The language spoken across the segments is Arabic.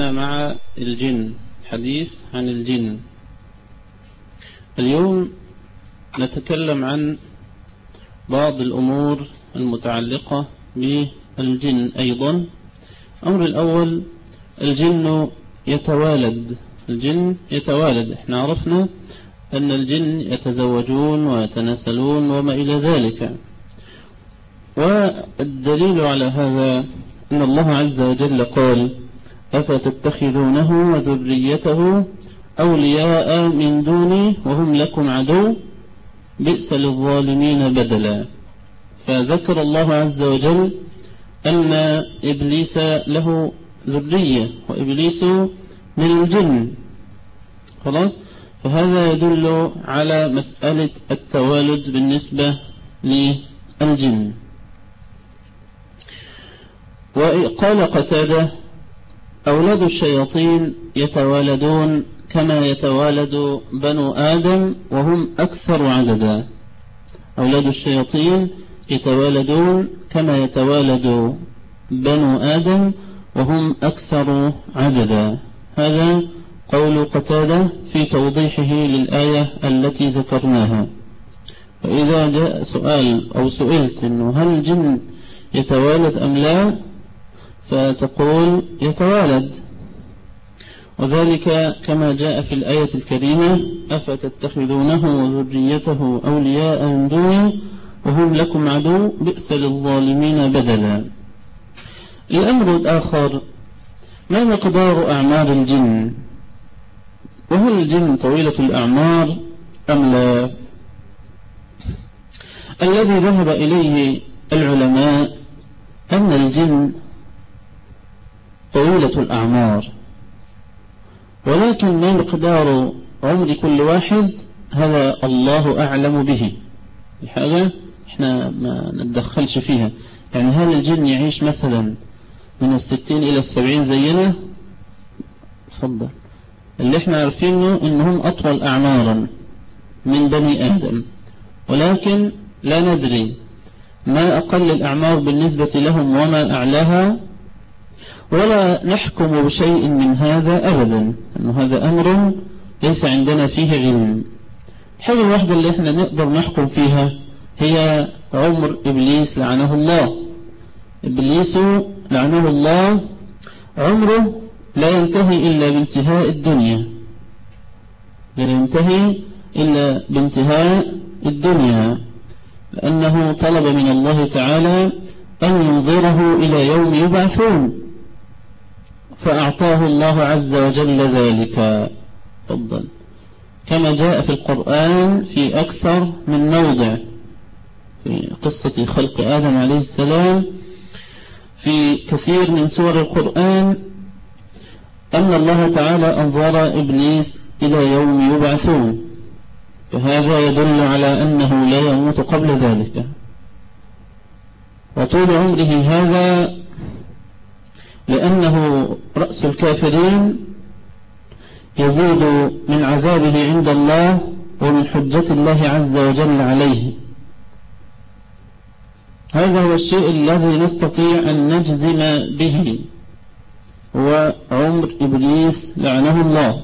زلنا مع الجن، حديث عن الجن. اليوم نتكلم عن بعض الأمور المتعلقة بالجن أيضا. الأمر الأول، الجن يتوالد. احنا عرفنا أن الجن يتزوجون ويتناسلون وما إلى ذلك، والدليل على هذا أن الله عز وجل قال: أفتتخذونه وذريته أولياء من دوني وهم لكم عدو بئس للظالمين بدلا. فذكر الله عز وجل أن إبليس له ذرية، وإبليس من الجن. خلاص، فهذا يدل على مسألة التوالد بالنسبة للجن. وقال قتادة: أولاد الشياطين يتوالدون كما يتوالد بنو آدم وهم أكثر عددا. أولاد الشياطين يتوالدون كما يتوالد بنو آدم وهم أكثر عددا. هذا قول قتادة في توضيحه للآية التي ذكرناها. وإذا جاء سؤال أو سئلت إنه هل الجن يتوالد أم لا، فتقول يتوالد، وذلك كما جاء في الآية الكريمة: أفتتخذونه وذريته أولياء من دوني وهم لكم عدو بئس للظالمين بدلا. الأمر الآخر: ما مقدار أعمار الجن؟ وهل الجن طويلة الأعمار أم لا؟ الذي ذهب إليه العلماء أن الجن طويلة الأعمار، ولكن ما مقدار عمر كل واحد هذا الله أعلم به، حاجة احنا ما نتدخلش فيها. يعني هل الجن يعيش مثلا من 60 إلى 70 زينا؟ تفضل. اللي احنا عارفينه انهم أطول أعمارا من بني آدم، ولكن لا ندري ما أقل الأعمار بالنسبة لهم وما أعلاها، ولا نحكم بشيء من هذا أبدا، أنه هذا أمر ليس عندنا فيه علم. الحاجة الواحدة اللي احنا نقدر نحكم فيها هي عمر إبليس لعنه الله. إبليس لعنه الله عمره لا ينتهي إلا بانتهاء الدنيا، لا ينتهي إلا بانتهاء الدنيا، لأنه طلب من الله تعالى أن ينظره إلى يوم يبعثون، فأعطاه الله عز وجل ذلك. تفضل. كما جاء في القرآن في أكثر من موضع في قصة خلق آدم عليه السلام في كثير من سور القرآن أن الله تعالى أنظر إبليس إلى يوم يبعثون، فهذا يدل على أنه لا يموت قبل ذلك. وطول عمره هذا لأنه رأس الكافرين يزيد من عذابه عند الله ومن حجة الله عز وجل عليه. هذا هو الشيء الذي نستطيع أن نجزم به، هو عمر إبليس لعنه الله.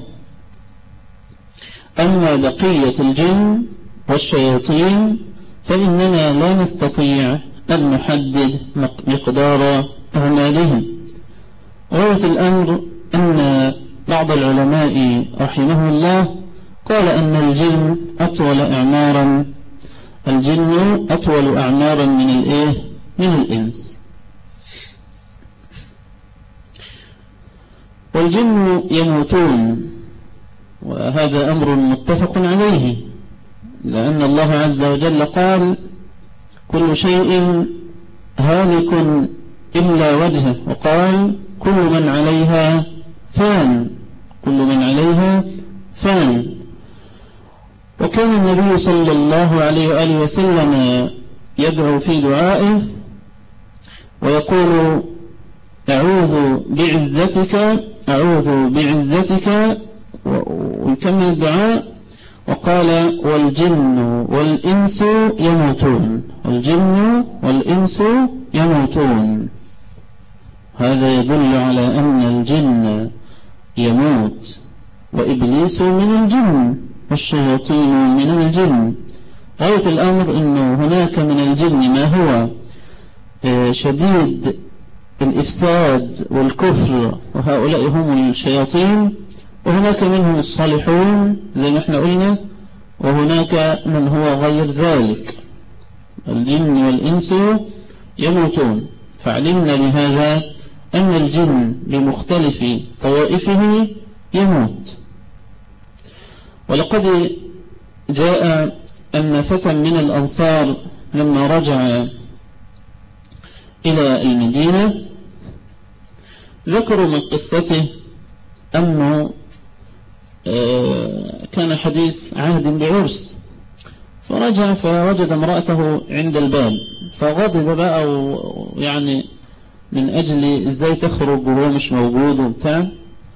أما بقية الجن والشياطين فإننا لا نستطيع أن نحدد مقدار أعمالهم. غاية الأمر أن بعض العلماء رحمه الله قال أن الجن أطول أعمارا، الجن أطول أعمارا من الإنس. والجن يموتون، وهذا أمر متفق عليه، لأن الله عز وجل قال: كل شيء هالك إلا وجهه، وقال: كل من عليها فان، كل من عليها فان. وكان النبي صلى الله عليه وآله وسلم يدعو في دعائه ويقول: أعوذ بعزتك، ويكمل الدعاء وقال: والجن والإنس يموتون، والجن والإنس يموتون. هذا يدل على أن الجن يموت، وإبليس من الجن، والشياطين من الجن. غاية الأمر أنه هناك من الجن ما هو شديد الإفساد والكفر، وهؤلاء هم الشياطين، وهناك منهم الصالحون زي ما احنا قلنا، وهناك من هو غير ذلك. الجن والإنس يموتون، فعلمنا بهذا أن الجن بمختلف طوائفه يموت. ولقد جاء أن فتى من الأنصار لما رجع إلى المدينة ذكروا من قصته أنه كان حديث عهد بعرس، فرجع فوجد امرأته عند الباب، فغضب بقى يعني من أجل إزاي تخرج وهو مش موجود وبتاع،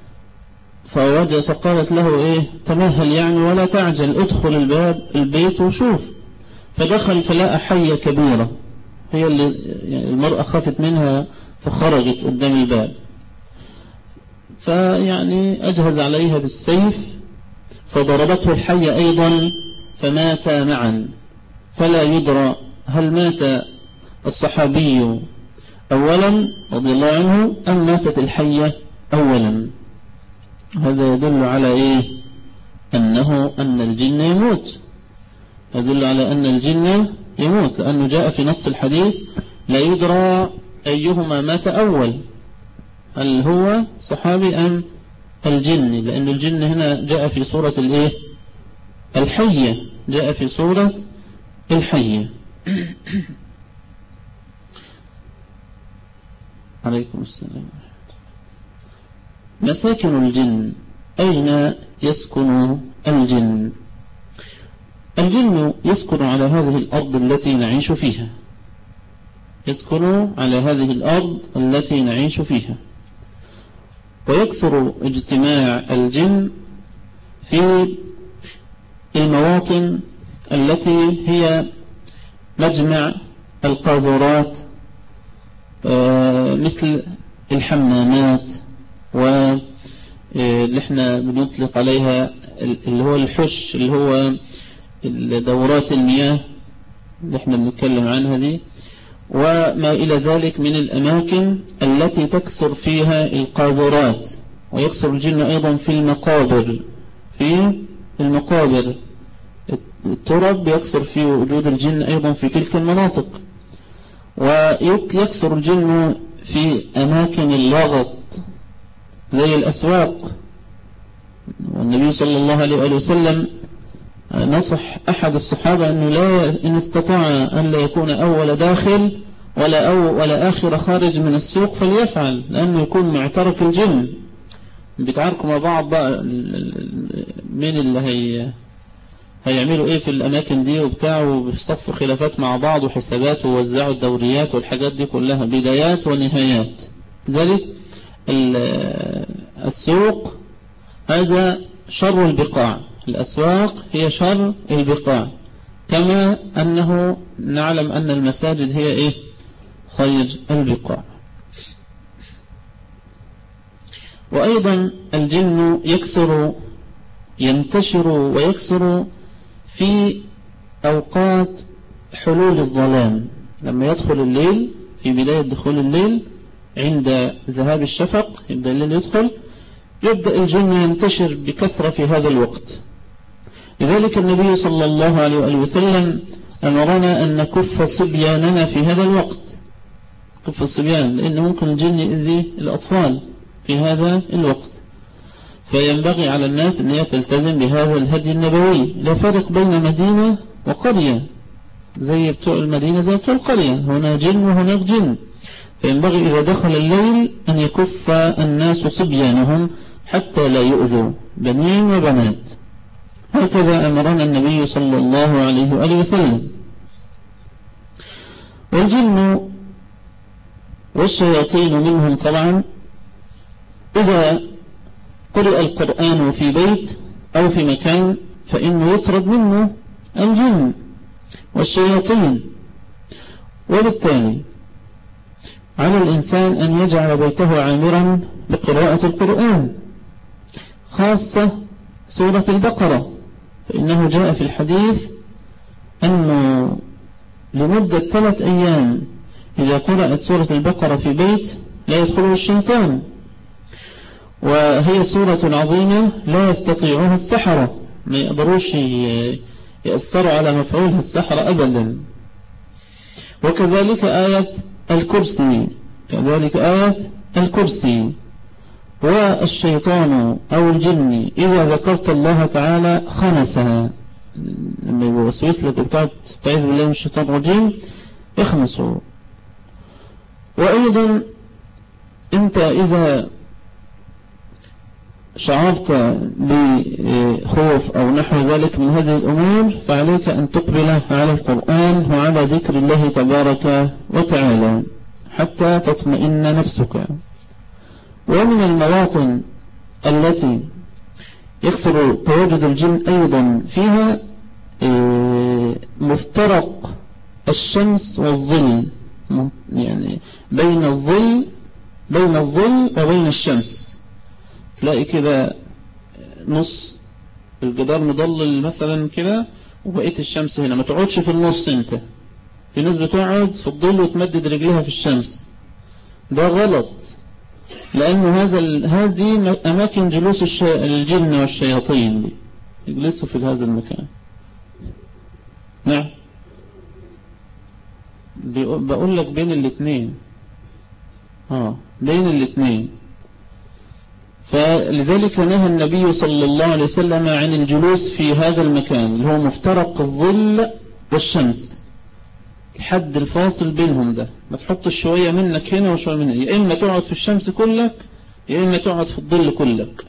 فقالت له تمهل يعني ولا تعجل، ادخل البيت وشوف. فدخل فلقى حية كبيرة، هي اللي يعني المرأة خافت منها فخرجت قدام الباب، فيعني أجهز عليها بالسيف فضربته الحية أيضا فمات معا. فلا يدرى هل مات الصحابي أولا رضي الله عنه أم ماتت الحية أولا. هذا يدل على أن الجن يموت، يدل على أن الجن يموت، لأنه جاء في نص الحديث لا يدرى أيهما مات أول، هل هو الصحابي أم الجن، لأن الجن هنا جاء في صورة الحية، جاء في صورة الحية. عليكم السلام. مساكن الجن، أين يسكن الجن؟ الجن يسكن على هذه الأرض التي نعيش فيها، يسكن على هذه الأرض التي نعيش فيها، ويكثر اجتماع الجن في المواطن التي هي مجمع القاذورات، مثل الحمامات، واللي احنا بنطلق عليها اللي هو الحش، اللي هو دورات المياه اللي احنا بنتكلم عنها دي، وما إلى ذلك من الأماكن التي تكثر فيها القاذورات. ويكثر الجن أيضا في المقابر، في المقابر التراب يكثر في وجود الجن أيضا في تلك المناطق. ويكثر الجن في أماكن اللغط زي الأسواق، والنبي صلى الله عليه وسلم نصح أحد الصحابة أنه إن استطاع أن لا يكون أول داخل ولا آخر خارج من السوق فليفعل، لأنه يكون معترك الجن، بيتعاركوا مع بعض بقى مين اللي هيعملوا في الأماكن دي وبتاع، وبيصفوا خلافات مع بعض وحسابات ووزعوا الدوريات والحاجات دي كلها، بدايات ونهايات. ذلك السوق هذا شر البقاع، الأسواق هي شر البقاع، كما أنه نعلم أن المساجد هي خير البقاع. وأيضا الجن ينتشر ويكثر في أوقات حلول الظلام، لما يدخل الليل، في بداية دخول الليل عند ذهاب الشفق يبدأ الليل يدخل، يبدأ الجن ينتشر بكثرة في هذا الوقت. لذلك النبي صلى الله عليه وسلم أمرنا أن نكف صبياننا في هذا الوقت، كف الصبيان، لأنه ممكن الجن يؤذي الأطفال في هذا الوقت. فينبغي على الناس أن تلتزم بهذا الهدي النبوي. لا فرق بين مدينة وقرية، زي بتوع المدينة زي بتوع القرية، هنا جن وهناك جن. فينبغي إذا دخل الليل أن يكف الناس صبيانهم حتى لا يؤذوا بنين وبنات. هكذا أمرنا النبي صلى الله عليه وسلم. والجن والشياطين منهم طبعا إذا قرأ القرآن في بيت أو في مكان فإنه يطرد منه الجن والشياطين. وبالتالي على الإنسان أن يجعل بيته عامرا بقراءة القرآن، خاصة سورة البقرة، فإنه جاء في الحديث أنه لمدة 3 أيام إذا قرأت سورة البقرة في بيت لا يدخله الشيطان، وهي سورة عظيمة لا يستطيعها السحرة، ما يقدروش يأثروا على مفعولها السحرة أبدا. وكذلك آية الكرسي، والشيطان أو الجن إذا ذكرت الله تعالى خنسها، لما يوسوس لك بتاعت تستعيذ بالله من الشيطان الرجيم اخنسوا. وأيضا أنت إذا شعرت بخوف أو نحو ذلك من هذه الأمور فعليك أن تقبل على القرآن وعلى ذكر الله تبارك وتعالى حتى تطمئن نفسك. ومن المواطن التي يكثر تواجد الجن أيضا فيها مفترق الشمس والظل، يعني بين الظل وبين الشمس، تلاقي كده نص الجدار مضلل مثلا كده وبقيت الشمس هنا، ما تقعدش في النص. انت في ناس بتقعد في الظل وتمدد رجلها في الشمس، ده غلط، لأنه هذه أماكن جلوس الجن والشياطين دي يجلسوا في هذا المكان. نعم، بقول لك بين الاثنين، بين الاثنين. فلذلك نهى النبي صلى الله عليه وسلم عن الجلوس في هذا المكان اللي هو مفترق الظل والشمس، الحد الفاصل بينهم ده، ما تحطش شوية منك هنا وشوية منك، يا إما تقعد في الشمس كلك يا إما تقعد في الظل كلك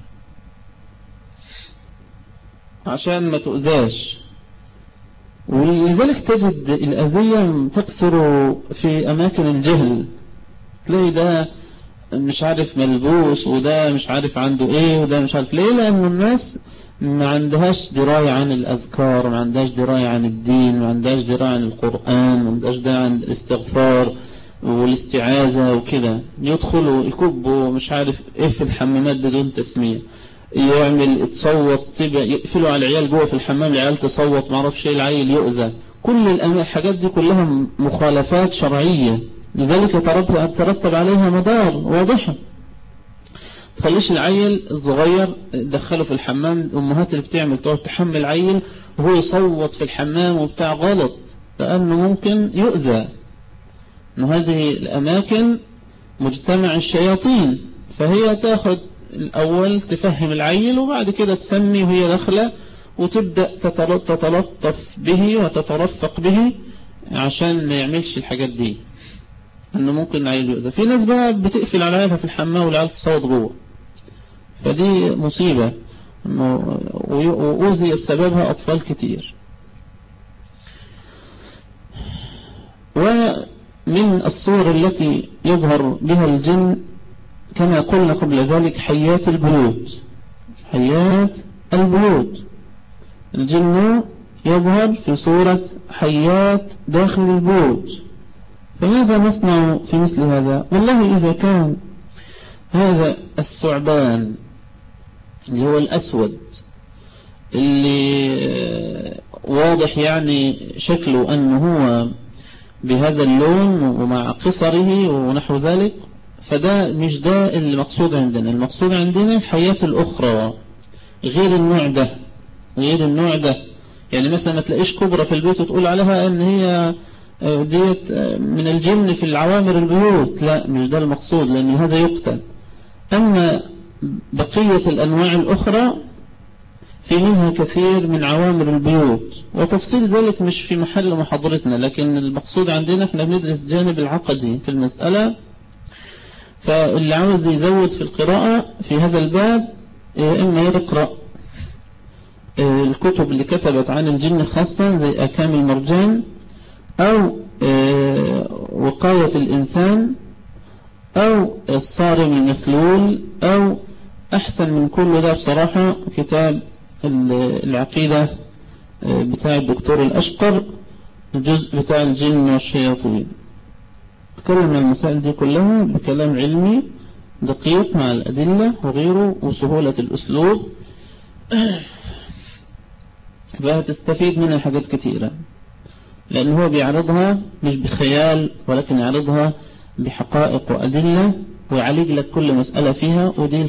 عشان ما تؤذاش. ولذلك تجد الأذية تكثر في أماكن الجهل، تلاقي ده مش عارف ملبوس وده مش عارف عنده ايه وده مش عارف ليه، لأن الناس ما عندهاش دراية عن الأذكار، ما عندهاش دراية عن الدين، ما عندهاش دراية عن القرآن، ما عندهاش دراية عن الاستغفار والاستعاذة وكده. يدخلوا يكبوا مش عارف ايه في الحمامات بدون تسمية، يعمل تصوت، يقفلوا على العيال جوه في الحمام، العيال تصوت، ما اعرفش ايه، العيل يؤذى. كل الحاجات دي كلها مخالفات شرعية، لذلك ترتب عليها مضار واضحة. تخليش العيل الصغير دخله في الحمام، الأمهات اللي بتعمل تقعد تحمل عيل وهو يصوت في الحمام وبتاع، غلط، لأنه ممكن يؤذى. إنه هذه الأماكن مجتمع الشياطين، فهي تاخد الأول تفهم العيل وبعد كده تسمي وهي داخلة وتبدأ تتلطف به وتترفق به عشان ما يعملش الحاجات دي، انه ممكن العيل يؤذى. في ناس بقى بتقفل على عيالها في الحمام والعيال تصوت جوه، فدي مصيبة وأوذي بسببها أطفال كتير. ومن الصور التي يظهر بها الجن كما قلنا قبل ذلك حيات البيوت. الجن يظهر في صورة حيات داخل البيوت. فماذا نصنع في مثل هذا؟ والله إذا كان هذا الثعبان اللي هو الأسود اللي واضح يعني شكله أنه هو بهذا اللون ومع قصره ونحو ذلك، فده مش ده المقصود عندنا. المقصود عندنا الحياة الأخرى غير النوع ده. يعني مثلا ما تلاقيش كبرى في البيت وتقول عليها أن هي ديت من الجن في العوامر البيوت، لا، مش ده المقصود، لأن هذا يقتل. أما بقية الأنواع الأخرى في منها كثير من عوامر البيوت، وتفصيل ذلك مش في محل محاضرتنا، لكن المقصود عندنا احنا بندرس الجانب العقدي في المسألة. فاللي عاوز يزود في القراءة في هذا الباب إما يقرأ الكتب اللي كتبت عن الجن خاصة زي أكام المرجان أو وقاية الإنسان أو الصارم المسلول، أو أحسن من كل ده بصراحة كتاب العقيدة بتاع الدكتور الأشقر، الجزء بتاع الجن والشياطين. تكلم عن المسائل دي كلها بكلام علمي دقيق مع الأدلة وغيره وسهولة الأسلوب، فهتستفيد منها حاجات كتيرة، لأنه هو بيعرضها مش بخيال ولكن يعرضها بحقائق وأدلة ويعالج لك كل مسألة فيها، ودي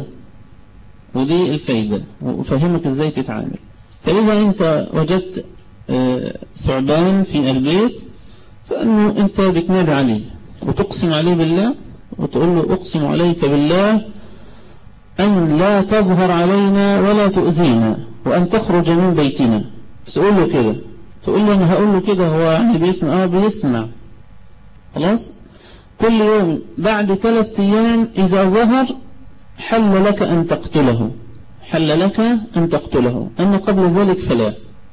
الفايدة وفهمك ازاي تتعامل. فإذا انت وجدت ثعبان في البيت فأنه انت بتنادي عليه وتقسم عليه بالله وتقول له أقسم عليك بالله أن لا تظهر علينا ولا تؤذينا وأن تخرج من بيتنا. تقول له كده، تقول له أنا هقول له كده، هو يعني بيسمع بيسمع خلاص. كل يوم بعد 3 أيام إذا ظهر حل لك أن تقتله، أما قبل ذلك فلا.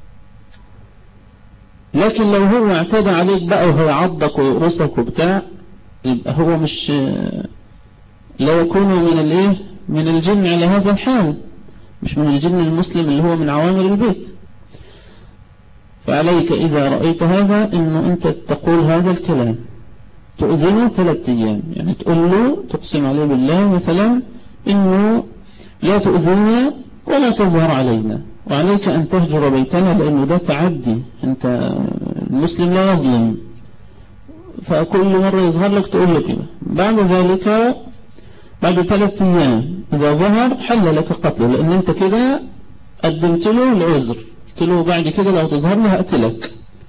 لكن لو هو اعتدى عليك بقى وهو عضك ويقرصك وبتاع، يبقى هو مش لا يكون من الجن على هذا الحال، مش من الجن المسلم اللي هو من عوامر البيت. فعليك إذا رأيت هذا إنه أنت تقول هذا الكلام، تؤذنه 3 أيام، يعني تقول له تقسم عليه بالله مثلا إنه لا تؤذينا ولا تظهر علينا، وعليك أن تهجر بيتنا لأنه ده تعدي، أنت المسلم لا يظلم. فكل مرة يظهر لك تقول له كده. بعد ذلك بعد 3 أيام إذا ظهر حل لك قتله، لأن أنت كده قدمت له العذر، قلت له بعد كده لو تظهر له هقتلك.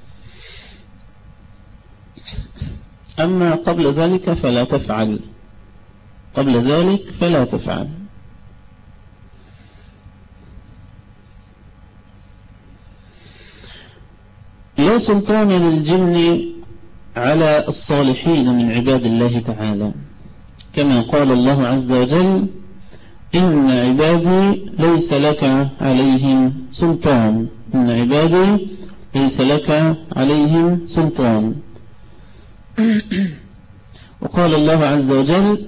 أما قبل ذلك فلا تفعل. لا سلطان للجن على الصالحين من عباد الله تعالى، كما قال الله عز وجل إن عبادي ليس لك عليهم سلطان. وقال الله عز وجل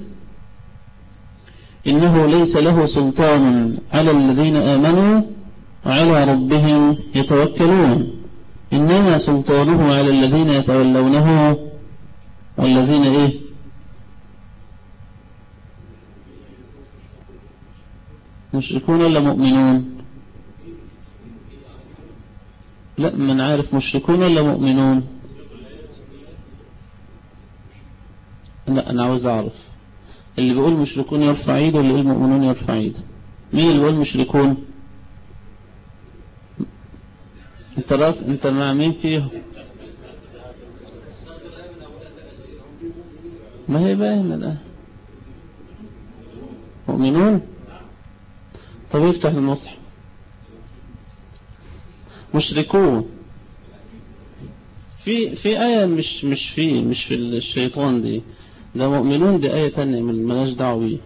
إنه ليس له سلطان على الذين آمنوا وعلى ربهم يتوكلون، إنما سلطانه على الذين يتولونه والذين مشركون ولا مؤمنون؟ لا، من عارف مشركون ولا مؤمنون؟ لا، أنا عاوز أعرف اللي بيقول مشركون يرفع ايده واللي بيقول مؤمنون يرفع ايده. مين اللي بيقول مشركون؟ انت مع مين فيهم؟ ما هي باينه ده مؤمنون. طب يفتح المصحف. مشركون في آية مش في الشيطان دي، ده مؤمنون دي آية تانية مالناش دعوة بيه.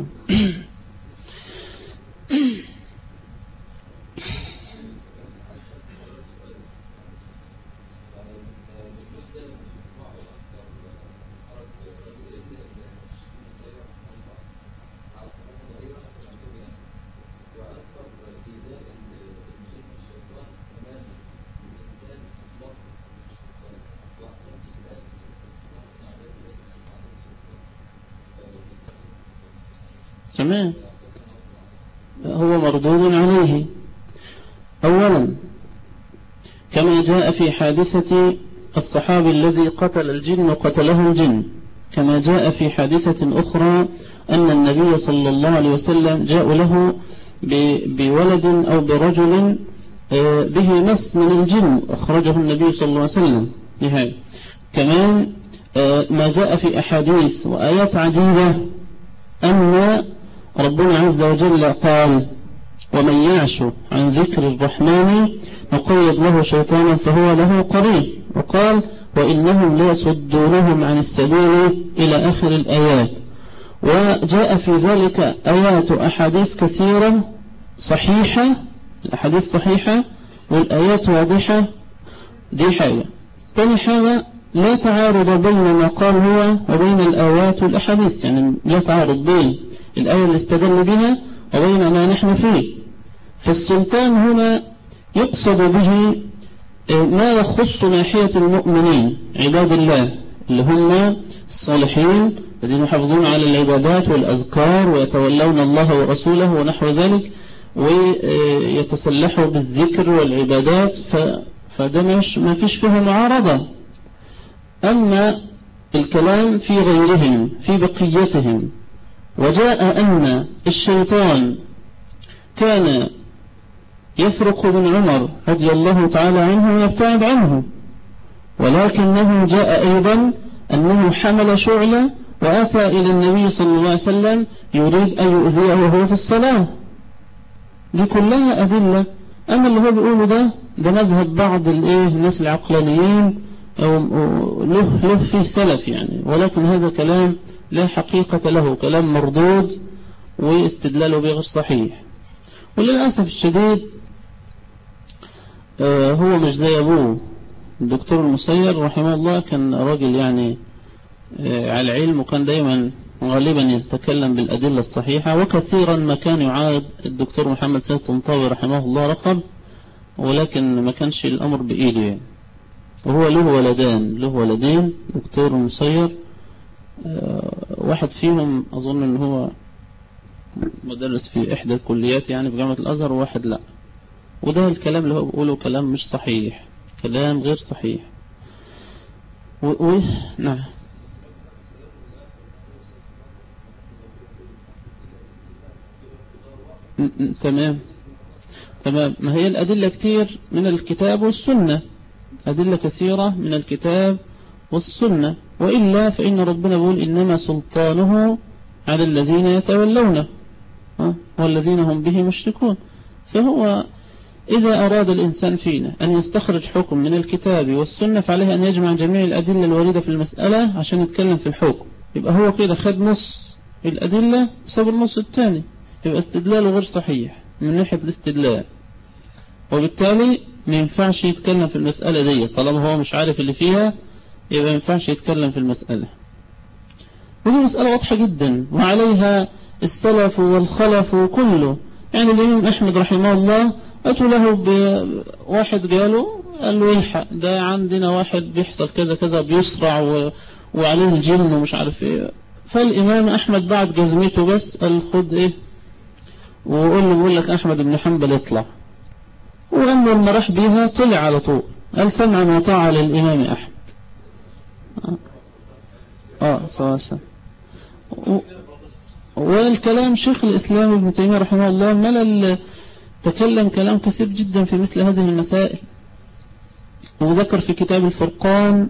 تمام، هو مردود عليه. أولا كما جاء في حادثة الصحابي الذي قتل الجن وقتله الجن، كما جاء في حادثة أخرى أن النبي صلى الله عليه وسلم جاء له بولد أو برجل به مس من الجن، أخرجه النبي صلى الله عليه وسلم. كمان ما جاء في أحاديث وآيات عديدة أن ربنا عز وجل قال ومن يعش عن ذكر الرحمن نقيض له شيطانا فهو له قرين، وقال وإنهم ليصدونهم عن السبيل إلى آخر الآيات. وجاء في ذلك آيات وأحاديث كثيرة صحيحة، الأحاديث صحيحة والآيات واضحة. دي حاجة. تاني حاجة لا تعارض بين ما قال هو وبين الآيات والأحاديث، يعني لا تعارض بين الآية اللي استدل بها وبين ما نحن فيه. فالسلطان هنا يقصد به ما يخص ناحية المؤمنين عباد الله اللي هم الصالحين الذين يحافظون على العبادات والأذكار ويتولون الله ورسوله ونحو ذلك ويتسلحوا بالذكر والعبادات، فده ما فيش فيه معارضة. أما الكلام في غيرهم في بقيتهم، وجاء أن الشيطان كان يفرق من عمر رضي الله تعالى عنه ويبتعد عنه، ولكنه جاء أيضا أنه حمل شعلة وأتى إلى النبي صلى الله عليه وسلم يريد أن يؤذيه وهو في الصلاة. دي كلها أدلة. أما اللي هو بيقوله ده مذهب بعض الناس العقلانيين أو له فيه سلف يعني، ولكن هذا كلام لا حقيقة له، كلام مردود واستدلاله بغير صحيح. وللأسف الشديد هو مش زي أبوه الدكتور المسير رحمه الله، كان راجل يعني على العلم، وكان دايما غالبا يتكلم بالأدلة الصحيحة، وكثيرا ما كان يعاد الدكتور محمد سيد طنطاوي رحمه الله رقم، ولكن ما كانش الأمر بإيده يعني. وهو له ولدين دكتور المسير، واحد فيهم أظن أنه هو مدرس في إحدى الكليات يعني في جامعة الأزهر، وواحد لا. وده الكلام اللي هو بيقوله كلام مش صحيح، كلام غير صحيح. نعم. تمام. ما هي الأدلة كتير من الكتاب والسنة، أدلة كثيرة من الكتاب والسنة، وإلا فإن ربنا يقول إنما سلطانه على الذين يتولونه والذين هم به مشركون. فهو إذا أراد الإنسان فينا أن يستخرج حكم من الكتاب والسنة، فعليه أن يجمع جميع الأدلة الواردة في المسألة عشان يتكلم في الحكم. يبقى هو كده خد نص الأدلة بسبب النص الثاني، يبقى استدلاله غير صحيح من ناحية الاستدلال، وبالتالي ما ينفعش يتكلم في المسألة دي. طالما هو مش عارف اللي فيها يبقى ما ينفعش يتكلم في المسألة. ودي مسألة واضحة جدا، وعليها السلف والخلف كله. يعني الإمام أحمد رحمه الله أتوا له بواحد قال له يلحق، ده عندنا واحد بيحصل كذا كذا بيسرع وعليه الجن ومش عارف ايه. فالإمام أحمد بعد جزمته بس قال خد وقول له بيقول لك أحمد بن حنبل يطلع. وأما لما راح بيها طلع على طول، قال سمعا وطاعة للإمام أحمد. صواسا. والكلام شيخ الإسلام ابن تيمية رحمه الله ملل، تكلم كلام كثير جدا في مثل هذه المسائل، وذكر في كتاب الفرقان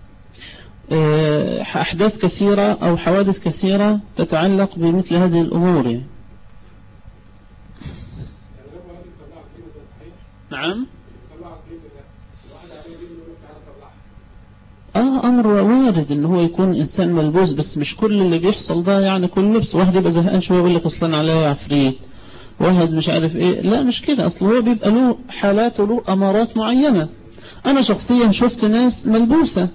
أحداث كثيرة أو حوادث كثيرة تتعلق بمثل هذه الأمور يعني. نعم. أمر وارد إن هو يكون إنسان ملبوس، بس مش كل اللي بيحصل ده يعني كل لبس. واحد يبقى زهقان شوية يقول لك أصلا عليه عفريت، واحد مش عارف إيه. لا مش كده، أصل هو بيبقى له حالات وله أمارات معينة. أنا شخصيا شفت ناس ملبوسة.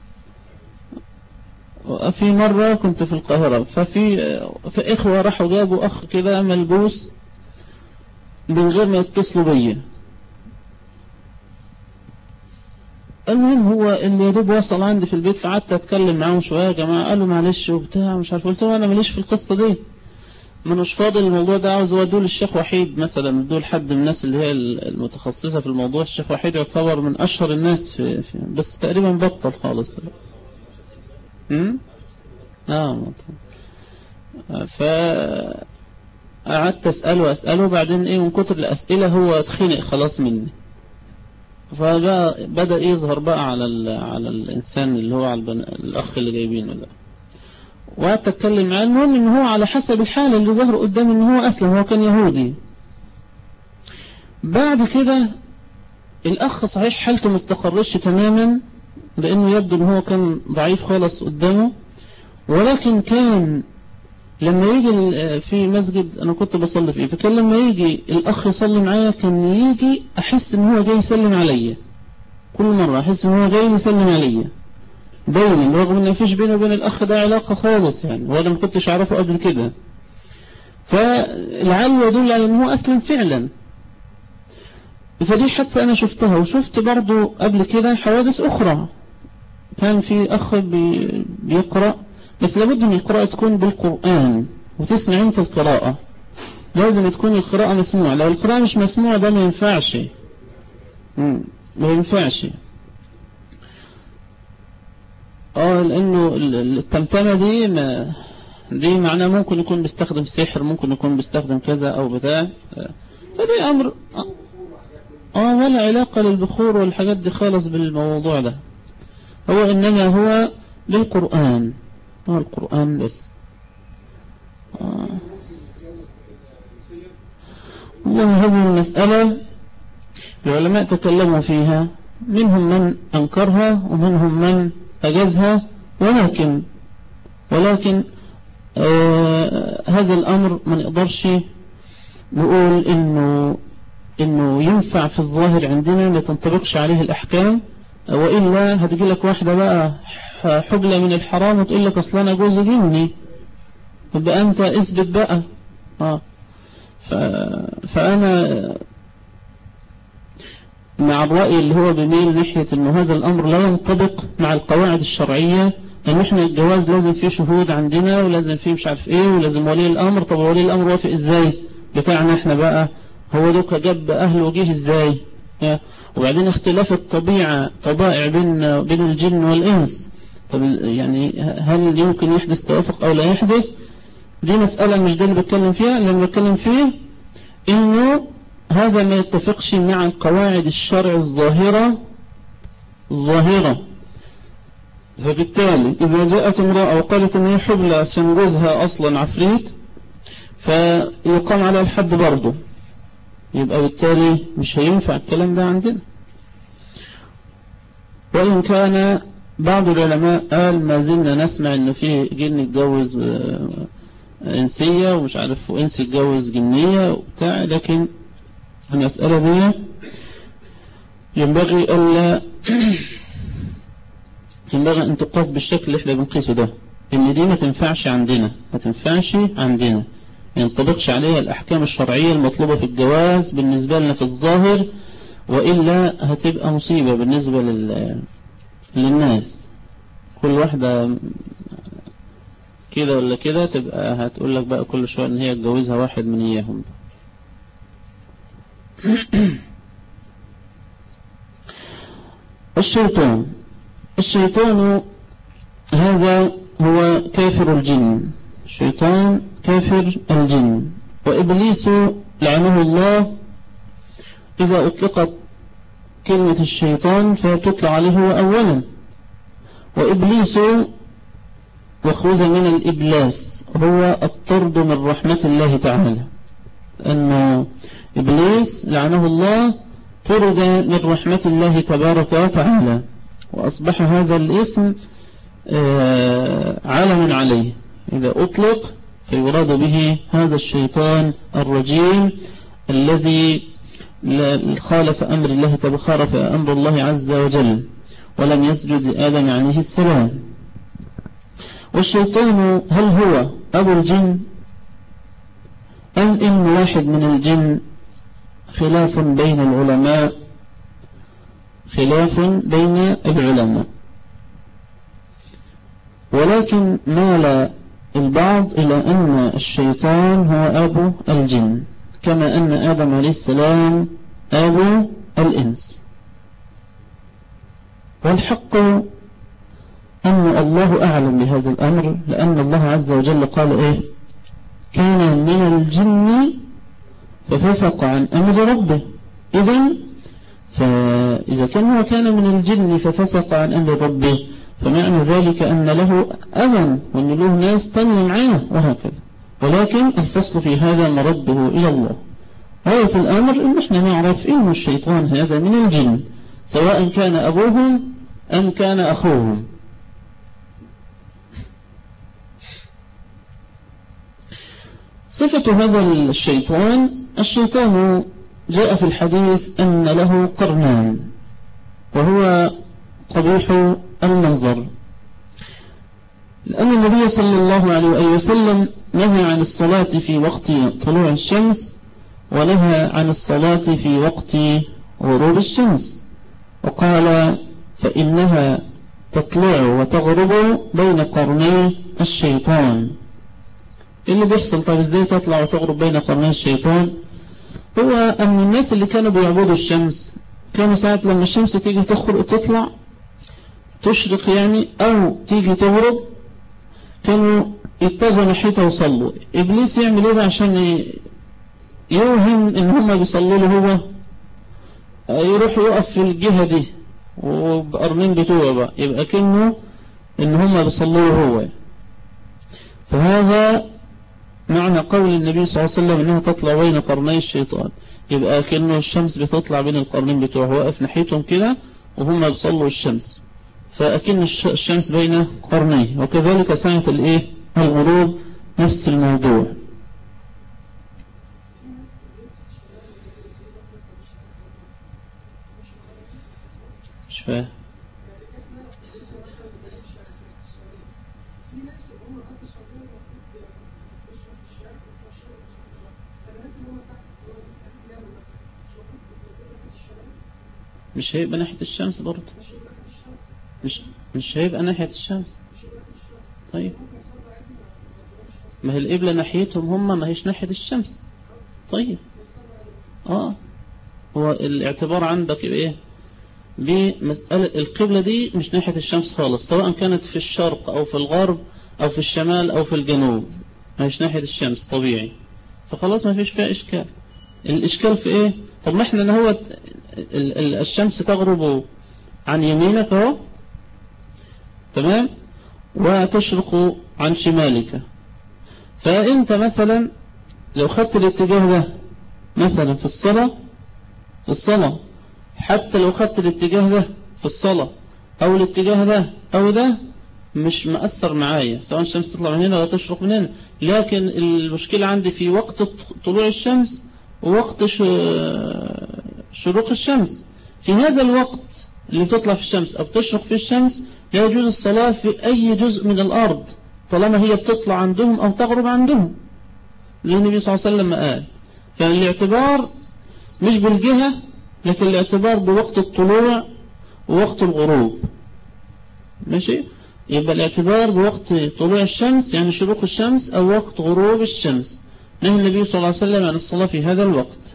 في مرة كنت في القاهرة، في إخوة راحوا جابوا أخ كده ملبوس من غير ما يتصلوا بيا. المهم هو اللي يدوب وصل عندي في البيت، فقعدت أتكلم معاهم شوية. يا جماعة قالوا معلش وبتاع مش عارف. قلت له أنا ماليش في القصة دي، مش فاضي الموضوع ده. عاوز أودوه للشيخ وحيد مثلا، دول حد من الناس اللي هي المتخصصة في الموضوع. الشيخ وحيد يعتبر من أشهر الناس في بس تقريبا بطل خالص. فقعدت أسأله بعدين من كتر الأسئلة هو اتخنق خلاص مني. فبدأ يظهر بقى على الإنسان اللي هو على الأخ اللي جايبينه ده، وقعدت أتكلم معاه. المهم إن هو على حسب الحالة اللي ظهر قدامي إن هو أسلم، هو كان يهودي. بعد كده الأخ صحيح حالته ما استقرش تماما، لأنه يبدو إن هو كان ضعيف خالص قدامه، ولكن كان لما يجي في مسجد أنا كنت بصلي فيه، فكان لما يجي الأخ يصلي معايا كان يجي أحس إن هو جاي يسلم عليا. كل مرة أحس إن هو جاي يسلم عليا دايما، رغم إن مفيش بينه وبين الأخ ده علاقة خالص يعني، وأنا ما كنتش أعرفه قبل كده. فالعلم يدل على إن هو أسلم فعلا. فدي حتى أنا شفتها، وشفت برضو قبل كده حوادث أخرى. كان في أخ بيقرأ بس لابد من القراءة تكون بالقرآن وتسمع انت القراءة، لازم تكون القراءة مسموعة. لو القراءة مش مسموعة ده ما ينفعش، ما ينفعش. لأنه التمتمة دي معناه ممكن يكون بيستخدم سحر، ممكن يكون بيستخدم كذا أو بتاع، فدي أمر ولا علاقة للبخور والحاجات دي خالص بالموضوع ده. هو إنما هو للقرآن، هو القرآن بس. وهذه المسألة العلماء تكلموا فيها، منهم من أنكرها ومنهم من أجازها، ولكن هذا الأمر ما نقدرش نقول إنه ينفع في الظاهر عندنا، ما تنطبقش عليه الأحكام، وإلا هتجي لك واحدة بقى حبلة من الحرام وتقول لك أصلا أنا جوز جني، يبقى أنت اثبت بقى. فأنا مع الرأي اللي هو بميل ناحية إنه هذا الأمر لا ينطبق مع القواعد الشرعية، لأن إحنا الجواز لازم فيه شهود عندنا، ولازم فيه مش عارف إيه، ولازم ولي الأمر. طب ولي الأمر وافق إزاي بتاعنا إحنا بقى؟ هو دوك جاب أهل وجيه إزاي؟ وبعدين اختلاف الطبيعة، طبائع بين الجن والإنس. طب يعني هل يمكن يحدث توافق أو لا يحدث؟ دي مسألة مش ده اللي بتكلم فيها. اللي بتكلم فيه إنه هذا ما يتفقش مع القواعد الشرع الظاهرة. فبالتالي إذا جاءت امرأة وقالت إن هي حبلى عشان جوزها أصلا عفريت، فيقام على الحد برضه، يبقى بالتالي مش هينفع الكلام ده عندنا. وإن كان بعض العلماء قال ما زلنا نسمع إنه في جن يتجوز إنسية ومش عارف، وإنس يتجوز جنية وبتاع، لكن المسألة دي ينبغي أن تقاس بالشكل اللي احنا بنقيسه ده، إن دي ما تنفعش عندنا، ما ينطبقش عليها الأحكام الشرعية المطلوبة في الجواز بالنسبة لنا في الظاهر، وإلا هتبقى مصيبة بالنسبة للناس. كل واحدة كده ولا كده تبقى هتقول لك بقى كل شوية إن هي تجوزها واحد من إياهم. الشيطان هذا هو كافر الجن، الشيطان كافر الجن. وإبليس لعنه الله، إذا أطلقت كلمة الشيطان فتطلع عليه أولا. وإبليس مأخوذ من الإبلاس، هو الطرد من رحمة الله تعالى، أن إبليس لعنه الله طرد من رحمة الله تبارك وتعالى، وأصبح هذا الاسم علما عليه. إذا أطلق فيراد به هذا الشيطان الرجيم الذي خالف أمر الله خالف أمر الله عز وجل ولم يسجد لآدم عليه السلام. والشيطان هل هو أبو الجن أم إن واحد من الجن؟ خلاف بين العلماء، ولكن مال البعض إلى أن الشيطان هو أبو الجن، كما أن آدم عليه السلام أبو الإنس. والحق أن الله أعلم بهذا الأمر، لأن الله عز وجل قال إيه؟ كان من الجن ففسق عن أمر ربه. فإذا كان من الجن ففسق عن أمر ربه، فمعنى ذلك أن له أذن وأن له ناس تانية معاه وهكذا. ولكن الفصل في هذا مرده إلى الله. غاية الأمر إن احنا نعرف إن الشيطان هذا من الجن، سواء كان أبوهم أم كان أخوهم. صفة هذا الشيطان جاء في الحديث أن له قرنان، وهو قبيح المنظر، لأن النبي صلى الله عليه وسلم نهى عن الصلاة في وقت طلوع الشمس، ونهى عن الصلاة في وقت غروب الشمس، وقال فإنها تطلع وتغرب بين قرني الشيطان. إيه اللي بيحصل؟ طيب ازاي تطلع وتغرب بين قرني الشيطان؟ هو أن الناس اللي كانوا بيعبدوا الشمس كانوا ساعة لما الشمس تيجي تطلع تشرق يعني أو تيجي تغرب كانوا يتجهوا ناحيتها وصلوا. إبليس يعمل إيه عشان يوهم إن هم بيصلوا له؟ هو يروح يقف في الجهة دي وبقرنين بتوعه بقى، يبقى كأنه إن هم بيصلوا له هو. فهذا معنى قول النبي صلى الله عليه وسلم إنها تطلع بين قرني الشيطان، يبقى كأنه الشمس بتطلع بين القرنين بتوعه، واقف ناحيتهم كده وهم بيصلوا الشمس، فأكن الشمس بين قرنيه. وكذلك ساعة الغروب نفس الموضوع. مش فاهم. مش هيبقى ناحية الشمس برضه، مش هيبقى ناحية الشمس. طيب ما هي القبلة ناحيتهم هم، ما هيش ناحية الشمس. طيب هو الاعتبار عندك ايه بمسألة القبلة دي مش ناحية الشمس خالص، سواء كانت في الشرق او في الغرب او في الشمال او في الجنوب، ما هيش ناحية الشمس طبيعي، فخلاص ما فيش فيها اشكال. الاشكال في ايه؟ طب ما احنا هو الشمس تغرب عن يمينك اهو، تمام، وتشرق عن شمالك. فانت مثلا لو خدت الاتجاه ده مثلا في الصلاة حتى لو خدت الاتجاه ده في الصلاة او الاتجاه ده او ده مش مأثر معايا، سواء الشمس تطلع من هنا ولا تشرق من هنا. لكن المشكلة عندي في وقت طلوع الشمس ووقت شروق الشمس. في هذا الوقت اللي بتطلع في الشمس أو بتشرق في الشمس لا يجوز الصلاة في أي جزء من الأرض طالما هي بتطلع عندهم أو تغرب عندهم، زي النبي صلى الله عليه وسلم قال. فالاعتبار مش بالجهة، لكن الاعتبار بوقت الطلوع ووقت الغروب. ماشي؟ يبقى الاعتبار بوقت طلوع الشمس يعني شروق الشمس أو وقت غروب الشمس. نهى النبي صلى الله عليه وسلم عن الصلاة في هذا الوقت.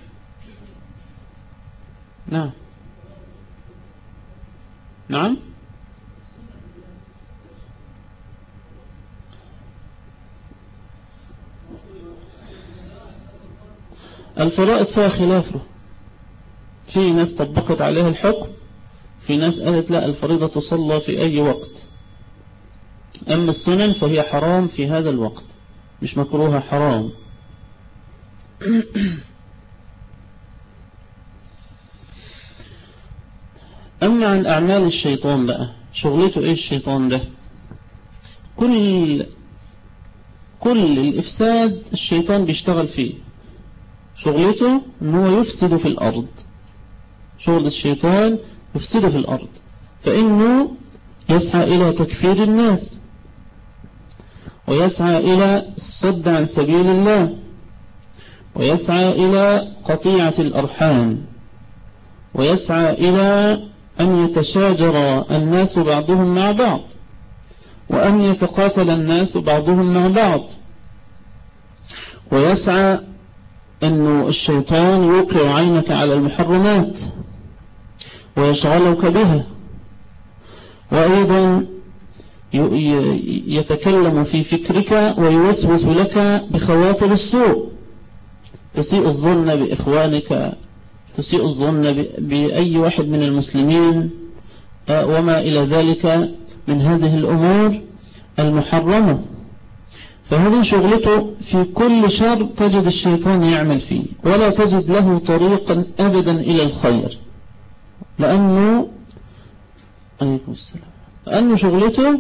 نعم الفرائض فيها خلافه، في ناس طبقت عليها الحكم، في ناس قالت لا الفريضة تصلى في أي وقت. أما السنن فهي حرام في هذا الوقت، مش مكروهة، حرام. أما عن أعمال الشيطان بقى، شغلته إيه الشيطان ده؟ كل الإفساد الشيطان بيشتغل فيه، شغلته أنه يفسد في الأرض. شغل الشيطان يفسد في الأرض، فإنه يسعى إلى تكفير الناس، ويسعى إلى الصد عن سبيل الله، ويسعى إلى قطيعة الأرحام، ويسعى إلى أن يتشاجر الناس بعضهم مع بعض، وأن يتقاتل الناس بعضهم مع بعض. ويسعى أن الشيطان يوقع عينك على المحرمات ويشغلك بها، وأيضا يتكلم في فكرك ويوسوس لك بخواطر السوء، تسيء الظن بإخوانك، تسيء الظن بأي واحد من المسلمين، وما إلى ذلك من هذه الأمور المحرمة. فهذه شغلته في كل شر تجد الشيطان يعمل فيه، ولا تجد له طريقا أبدا إلى الخير، لأنه عليكم السلام، لأنه شغلته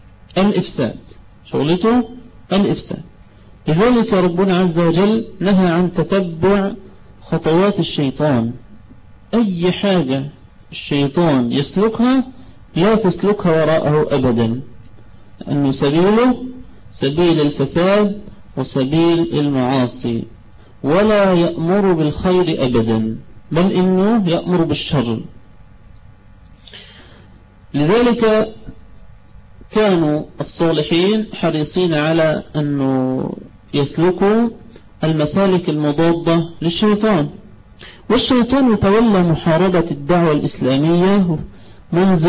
الإفساد. لذلك ربنا عز وجل نهى عن تتبع خطوات الشيطان. أي حاجة الشيطان يسلكها لا تسلكها وراءه أبدا، لأنه سبيله سبيل الفساد وسبيل المعاصي، ولا يأمر بالخير أبدا، بل إنه يأمر بالشر. لذلك كانوا الصالحين حريصين على أنه يسلكوا المسالك المضادة للشيطان، والشيطان تولى محاربة الدعوة الإسلامية منذ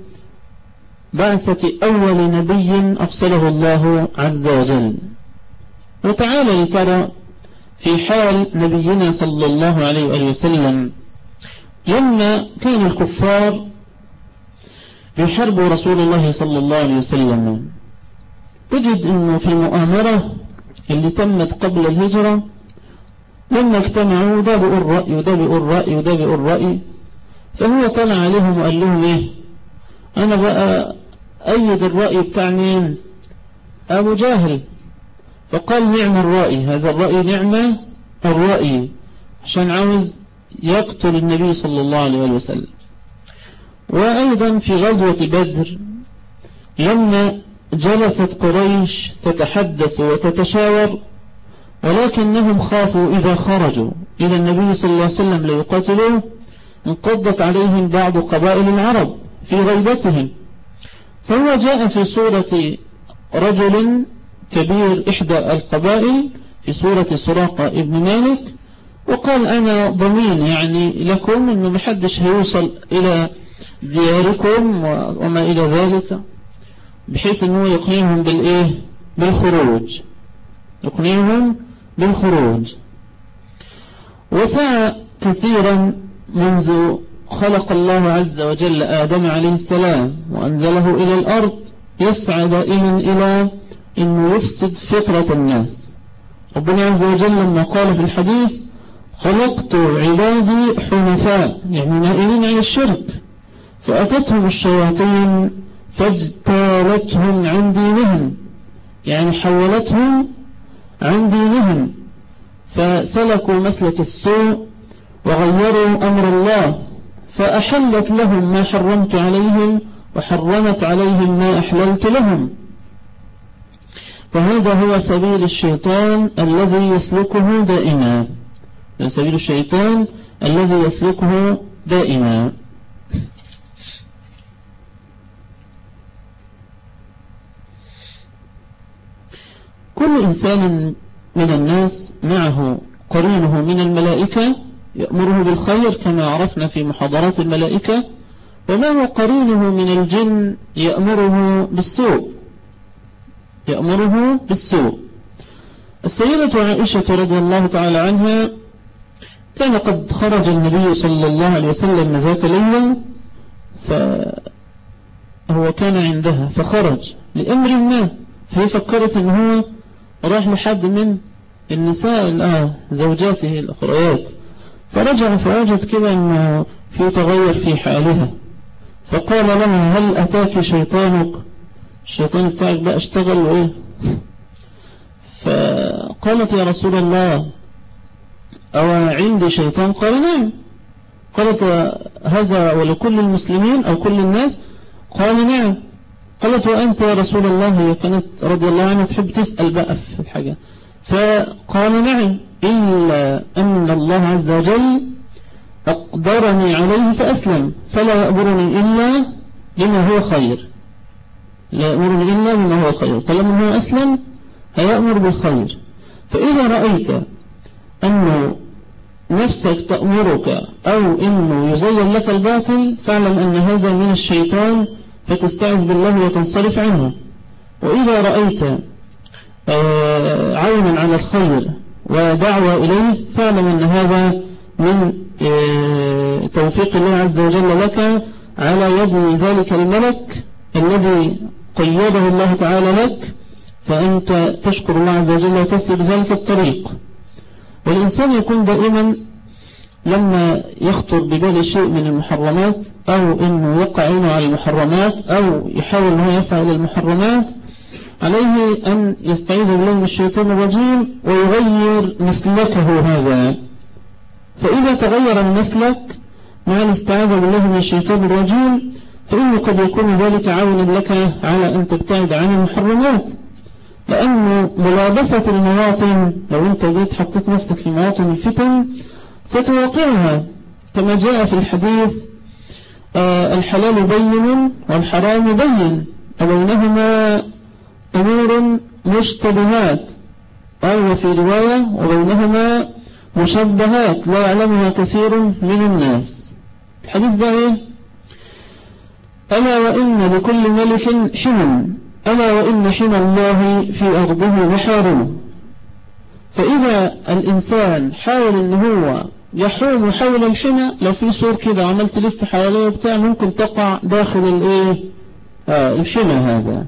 بعثة أول نبي أرسله الله عز وجل. وتعالى لترى في حال نبينا صلى الله عليه وآله وسلم لما كان الكفار يحاربوا رسول الله صلى الله عليه وسلم، تجد أنه في المؤامرة اللي تمت قبل الهجرة لما اجتمعوا دابوا الرأي ودابوا الرأي ودابوا الرأي، فهو طلع عليهم وقال لهم ايه، انا بقى ايد الرأي بتاع مين؟ ابو جاهل. فقال نعم الرأي، هذا الرأي نعمة الرأي، عشان عاوز يقتل النبي صلى الله عليه وسلم. وأيضا في غزوة بدر لما جلست قريش تتحدث وتتشاور، ولكنهم خافوا إذا خرجوا إلى النبي صلى الله عليه وسلم ليقاتلوه انقضت عليهم بعض قبائل العرب في غيبتهم، فهو جاء في صورة رجل كبير إحدى القبائل في صورة سراقة ابن مالك، وقال أنا ضمين يعني لكم أنه محدش هيوصل إلى دياركم وما إلى ذلك، بحيث أنه يقنعهم بالإيه؟ بالخروج، يقنعهم بالخروج. وسعى كثيرا منذ خلق الله عز وجل آدم عليه السلام وأنزله إلى الأرض، يسعى دائما إلى أنه يفسد فطرة الناس. ربنا عز وجل لما قال في الحديث خلقت عبادي حنفاء، يعني نائلين عن الشرك، فأتتهم الشياطين فاجتالتهم عن دينهم، يعني حولتهم عن دينهم، فسلكوا مسلك السوء وغيروا أمر الله، فأحلت لهم ما حرمت عليهم وحرمت عليهم ما أحللت لهم. فهذا هو سبيل الشيطان الذي يسلكه دائما، سبيل الشيطان الذي يسلكه دائما. كل إنسان من الناس معه قرينه من الملائكة يأمره بالخير كما عرفنا في محاضرات الملائكة، ومعه قرينه من الجن يأمره بالسوء، يأمره بالسوء. السيدة عائشة رضي الله تعالى عنها كان قد خرج النبي صلى الله عليه وسلم ذات ليلة، فهو كان عندها فخرج لأمر ما، فهي فكرت أنه راح لحد من النساء زوجاته الأخريات، فرجع فوجد كده أنه في تغير في حالها، فقال لها هل أتاك شيطانك؟ الشيطان بتاعك بقى اشتغل وإيه؟ فقالت يا رسول الله أو عندي شيطان؟ قال نعم. قالت هذا ولكل المسلمين أو كل الناس؟ قال نعم. قالت وأنت يا رسول الله؟ هي كانت رضي الله عنها تحب تسأل بقى في الحاجة، فقال نعم، إلا أن الله عز وجل أقدرني عليه فأسلم، فلا يأمرني إلا بما هو خير، لا يأمرني إلا بما هو خير، طالما هو أسلم هيأمر بالخير. فإذا رأيت أنه نفسك تأمرك أو أنه يزين لك الباطل فاعلم أن هذا من الشيطان، فتستعذ بالله وتنصرف عنه. وإذا رأيت عونا على الخير ودعوة إليه فاعلم أن هذا من توفيق الله عز وجل لك على يد ذلك الملك الذي قيده الله تعالى لك، فأنت تشكر الله عز وجل وتسلك ذلك الطريق. والإنسان يكون دائما لما يخطر ببال شيء من المحرمات أو أنه يقع عينه على المحرمات أو يحاول أنه يسعى إلى المحرمات، عليه أن يستعيذ بالله من الشيطان الرجيم ويغير مسلكه هذا. فإذا تغير المسلك مع الاستعاذة بالله من الشيطان الرجيم فإنه قد يكون ذلك عونا لك على أن تبتعد عن المحرمات، لأن ملابسة المواطن لو أنت جيت حطيت نفسك في مواطن الفتن ستواقعها، كما جاء في الحديث الحلال بين والحرام بين، وبينهما أمور مشتبهات، أو في رواية وبينهما مشبهات لا يعلمها كثير من الناس. الحديث ده إيه؟ ألا وإن لكل ملك حمى، ألا وإن حمى الله في أرضه محارم. فإذا الإنسان حاول إن هو يحوم حول الحمى، لو في سور كده عملت تلف حواليه وبتاع، ممكن تقع داخل الإيه؟ الحمى هذا.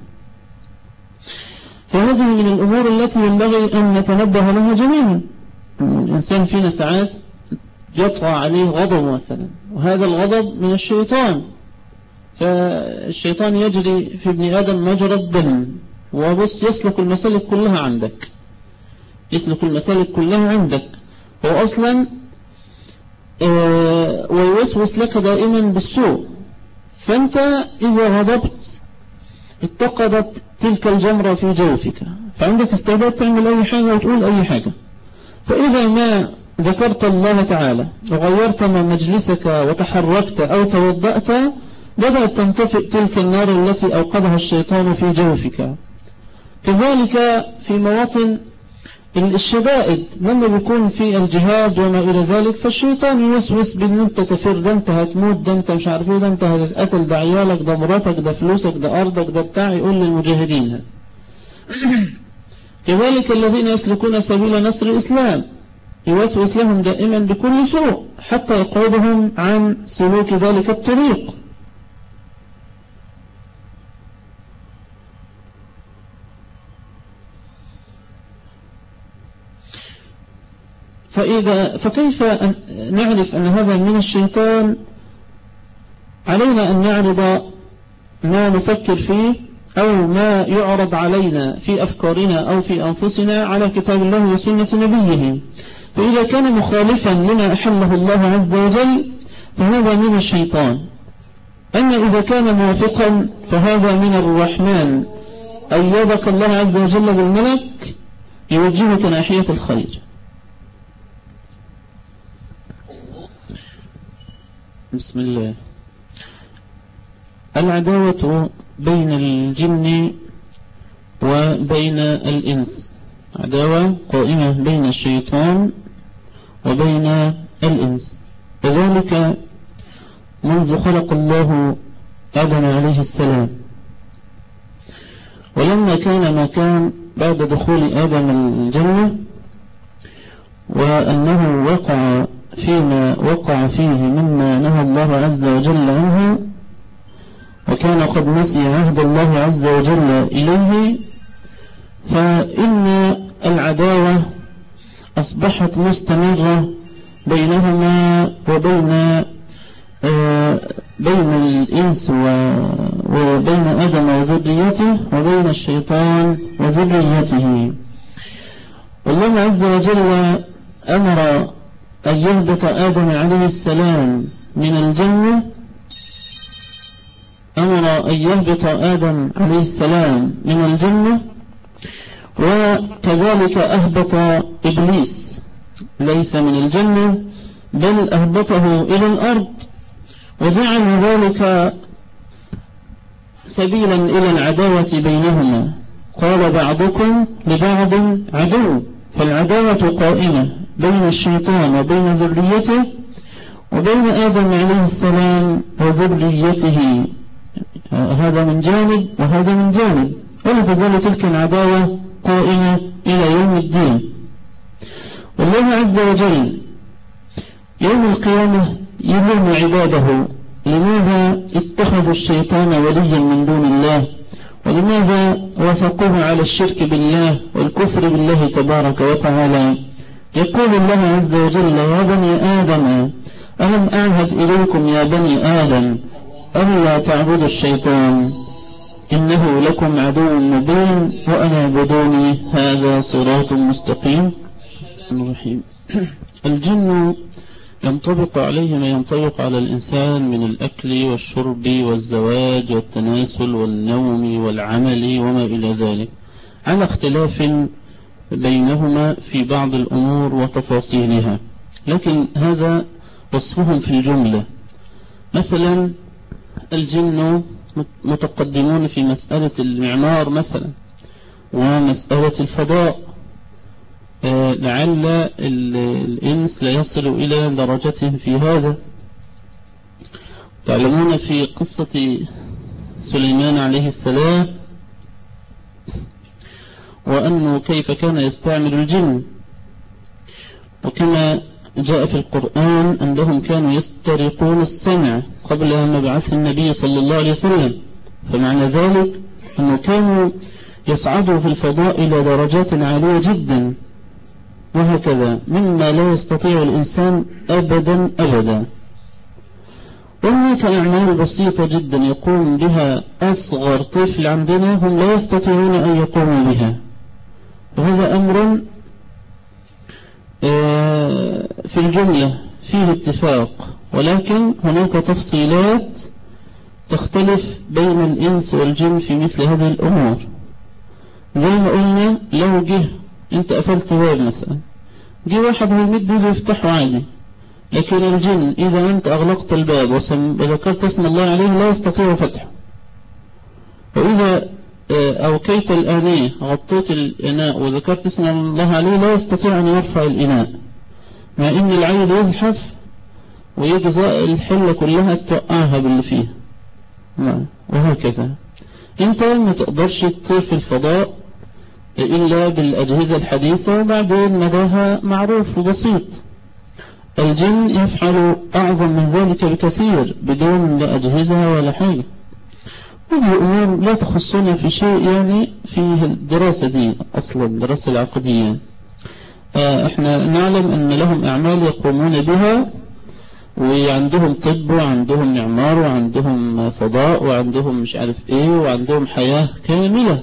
فهذه من الأمور التي ينبغي أن نتنبه لها جميعا. الإنسان فينا ساعات يطغى عليه غضب مثلا، وهذا الغضب من الشيطان، فالشيطان يجري في ابن آدم مجرى الدم، وبص يسلك المسالك كلها عندك، يسلك المسالك كلها عندك، هو أصلا ويوسوس لك دائما بالسوء. فأنت إذا غضبت اتقدت تلك الجمرة في جوفك، فعندك استعداد تعمل أي حاجة وتقول أي حاجة. فإذا ما ذكرت الله تعالى وغيرت من مجلسك وتحركت أو توضأت، بدأت تنطفئ تلك النار التي أوقدها الشيطان في جوفك. كذلك في مواطن الشدائد لما بيكون في الجهاد وما إلى ذلك، فالشيطان يوسوس بأن أنت تفر، ده أنت هتموت، ده أنت مش عارف ايه، ده أنت هتتقتل، ده عيالك، ده مراتك، ده فلوسك، ده أرضك، ده بتاع، يقول للمجاهدين. كذلك الذين يسلكون سبيل نصر الإسلام يوسوس لهم دائما بكل سوء حتى يقودهم عن سلوك ذلك الطريق. فكيف نعرف أن هذا من الشيطان؟ علينا أن نعرض ما نفكر فيه أو ما يعرض علينا في أفكارنا أو في أنفسنا على كتاب الله وسنة نبيه. فإذا كان مخالفا لما أحله الله عز وجل فهذا من الشيطان، أما إذا كان موافقا فهذا من الرحمن، أيدك الله عز وجل بالملك يوجهك ناحية الخير. بسم الله. العداوة بين الجن وبين الإنس، عداوة قائمة بين الشيطان وبين الإنس، وذلك منذ خلق الله آدم عليه السلام. ولما كان ما كان بعد دخول آدم الجنة، وأنه وقع فيما وقع فيه مما نهى الله عز وجل عنه، وكان قد نسي عهد الله عز وجل إليه، فإن العداوة أصبحت مستمرة بينهما وبين بين الإنس وبين آدم وذريته وبين الشيطان وذريته. والله عز وجل أمر أن يهبط آدم عليه السلام من الجنة، أمر أن يهبط آدم عليه السلام من الجنة، وكذلك أهبط إبليس ليس من الجنة بل أهبطه إلى الأرض، وجعل ذلك سبيلا إلى العداوة بينهما. قال بعضكم لبعض عدو، فالعداوة قائمة بين الشيطان وبين ذريته وبين آدم عليه السلام وذريته، هذا من جانب وهذا من جانب، ولا تزال تلك العداوة قائمة إلى يوم الدين. والله عز وجل يوم القيامة يلوم عباده لماذا اتخذوا الشيطان وليا من دون الله، ولماذا وافقوه على الشرك بالله والكفر بالله تبارك وتعالى. يقول الله عز وجل: يا بني آدم ألم أعهد إليكم يا بني آدم ألا تعبدوا الشيطان إنه لكم عدو مبين وأن اعبدوني هذا صراط مستقيم. الرحيم. الجن ينطبق عليه ما ينطبق على الإنسان من الأكل والشرب والزواج والتناسل والنوم والعمل وما إلى ذلك، على اختلاف بينهما في بعض الأمور وتفاصيلها، لكن هذا وصفهم في الجملة. مثلا الجن متقدمون في مسألة المعمار مثلا ومسألة الفضاء، لعل الإنس لا يصل إلى درجة في هذا. تعلمون في قصة سليمان عليه السلام وأنه كيف كان يستعمل الجن، وكما جاء في القرآن أنهم كانوا يسترقون السمع قبل مبعث النبي صلى الله عليه وسلم، فمعنى ذلك أنه كانوا يصعدوا في الفضاء إلى درجات عالية جدا، وهكذا مما لا يستطيع الإنسان أبدا أبدا. وهناك أعمال بسيطة جدا يقوم بها أصغر طفل عندنا هم لا يستطيعون أن يقوموا بها، وهذا أمر في الجملة فيه اتفاق، ولكن هناك تفصيلات تختلف بين الإنس والجن في مثل هذه الأمور. زي ما قلنا لو جه انت قفلت باب مثلا، جه واحد هيمد يده يفتحه عادي، لكن الجن إذا أنت أغلقت الباب وذكرت اسم الله عليه لا يستطيع فتحه. وإذا أوكيت الآنية غطيت الإناء وذكرت اسم الله عليه لا يستطيع أن يرفع الإناء، مع إن العيل يزحف ويجزاء الحلة كلها توقعها باللي فيها، وهكذا. أنت ما تقدرش تطير في الفضاء إلا بالأجهزة الحديثة، وبعدين مداها معروف وبسيط. الجن يفعل أعظم من ذلك بكثير بدون لا أجهزة ولا حاجة. هذه أمور لا تخصنا في شيء يعني في الدراسة دي أصلا، الدراسة العقدية. احنا نعلم أن لهم أعمال يقومون بها، وعندهم طب وعندهم معمار وعندهم فضاء وعندهم مش عارف ايه وعندهم حياة كاملة،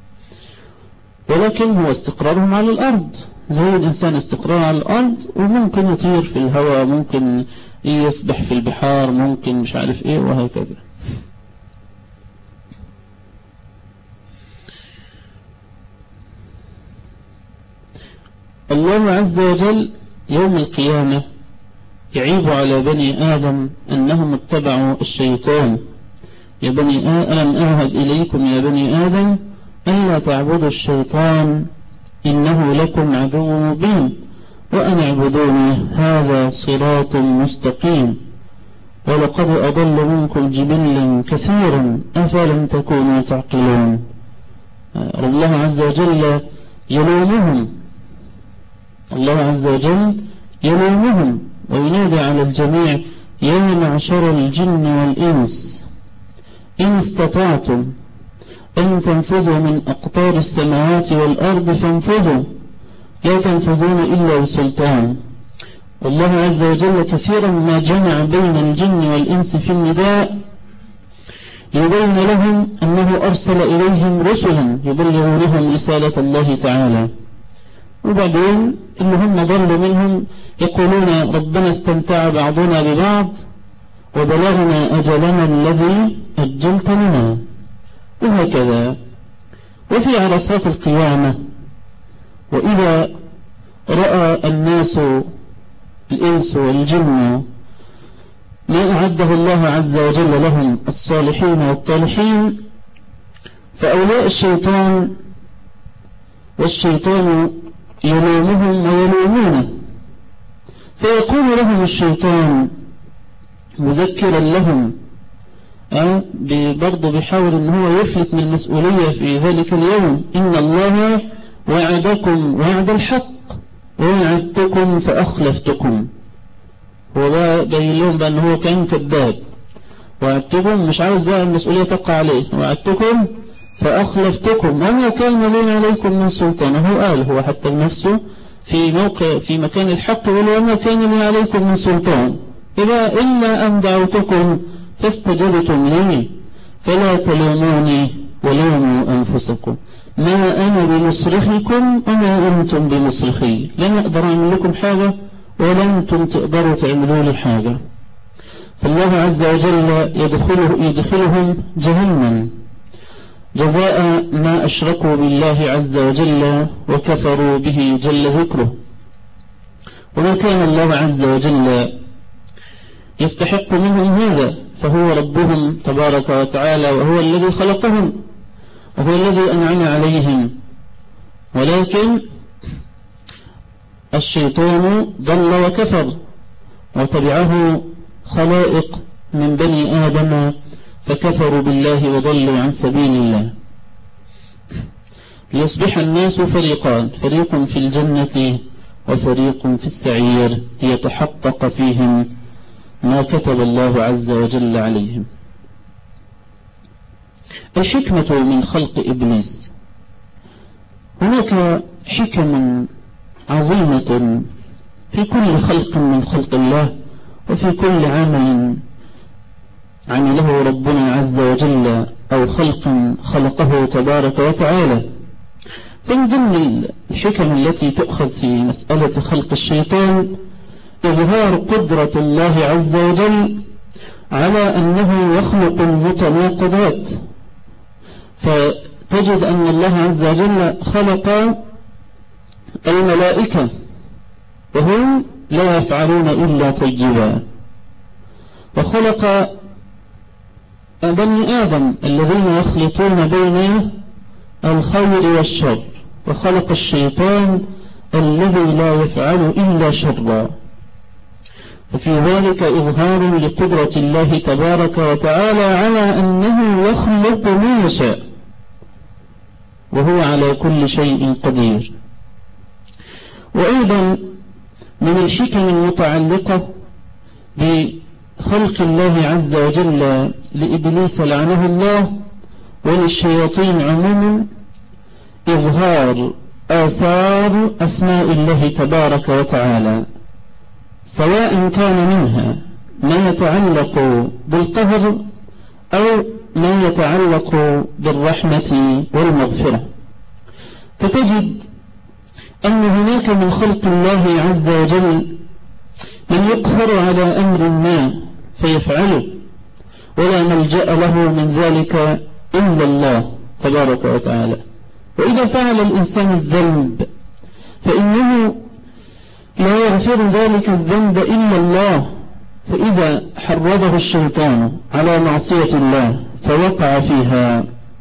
ولكن هو استقرارهم على الأرض زي الإنسان استقرار على الأرض، وممكن يطير في الهواء، ممكن يسبح في البحار، ممكن مش عارف ايه وهكذا. الله عز وجل يوم القيامة يعيب على بني آدم أنهم اتبعوا الشيطان. يا بني ألم أعهد إليكم يا بني آدم ألا تعبدوا الشيطان إنه لكم عدو مبين وأن اعبدوني هذا صراط مستقيم ولقد أضل منكم جبلا كثيرا أفلم تكونوا تعقلون. الله عز وجل يلومهم، الله عز وجل يلومهم وينادي على الجميع يا معشر الجن والإنس إن استطعتم أن تنفذوا من أقطار السماوات والأرض فانفذوا لا تنفذون إلا بسلطان. والله عز وجل كثيرا ما جمع بين الجن والإنس في النداء يبين لهم أنه أرسل إليهم رسلا يبلغ لهم رسالة الله تعالى، وبعدين اللي هم ضلوا منهم يقولون ربنا استمتع بعضنا ببعض وبلغنا أجلنا الذي أجلت لنا، وهكذا. وفي عرصات القيامة وإذا رأى الناس الإنس والجن ما أعده الله عز وجل لهم الصالحين والطالحين، فأولياء الشيطان والشيطان يلومهم ويلومونه، فيقول لهم الشيطان مذكرا لهم برضه بيحاول ان هو يفلت من المسؤولية في ذلك اليوم إن الله وعدكم وعد الحق ووعدتكم فأخلفتكم. هو بقى باين لهم بأن هو كان كذاب، وعدتكم مش عاوز بقى المسؤولية تقع عليه، وعدتكم فأخلفتكم وما كان لي عليكم من سلطان. هو قال هو حتى بنفسه في موقع في مكان الحق وما كان لي عليكم من سلطان إلا أن دعوتكم فاستجبتم لي فلا تلوموني ولوموا أنفسكم ما أنا بمصرخكم وما أنتم بمصرخي، لن أقدر أعمل لكم حاجة ولا أنتم تقدروا تعملوا لي حاجة. فالله عز وجل يدخلهم جهنم جزاء ما أشركوا بالله عز وجل وكفروا به جل ذكره. وما كان الله عز وجل يستحق منهم هذا، فهو ربهم تبارك وتعالى، وهو الذي خلقهم وهو الذي أنعم عليهم. ولكن الشيطان ضل وكفر وتبعه خلائق من بني آدم فكفروا بالله وضلوا عن سبيل الله، ليصبح الناس فريقان، فريق في الجنة وفريق في السعير ليتحقق فيهم ما كتب الله عز وجل عليهم. الحكمة من خلق إبليس. هناك حكم عظيمة في كل خلق من خلق الله، وفي كل عمل عمله ربنا عز وجل أو خلق خلقه تبارك وتعالى. من ضمن الحكم التي تؤخذ في مسألة خلق الشيطان إظهار قدرة الله عز وجل على أنه يخلق المتناقضات. فتجد أن الله عز وجل خلق الملائكة وهم لا يفعلون إلا طيبا، وخلق بني آدم الذين يخلطون بين الخير والشر، وخلق الشيطان الذي لا يفعل إلا شرا. وفي ذلك إظهار لقدرة الله تبارك وتعالى على أنه يخلق ما يشاء وهو على كل شيء قدير. وأيضا من الحكم المتعلقة بخلق الله عز وجل لإبليس لعنه الله وللشياطين عموما إظهار آثار أسماء الله تبارك وتعالى، سواء كان منها ما يتعلق بالقهر أو ما يتعلق بالرحمة والمغفرة. فتجد أن هناك من خلق الله عز وجل من يقهر على أمر ما فيفعله ولا ملجأ له من ذلك إلا الله تبارك وتعالى. وإذا فعل الإنسان الذنب فإنه لا يغفر ذلك الذنب إلا الله، فإذا حرضه الشيطان على معصية الله فوقع فيها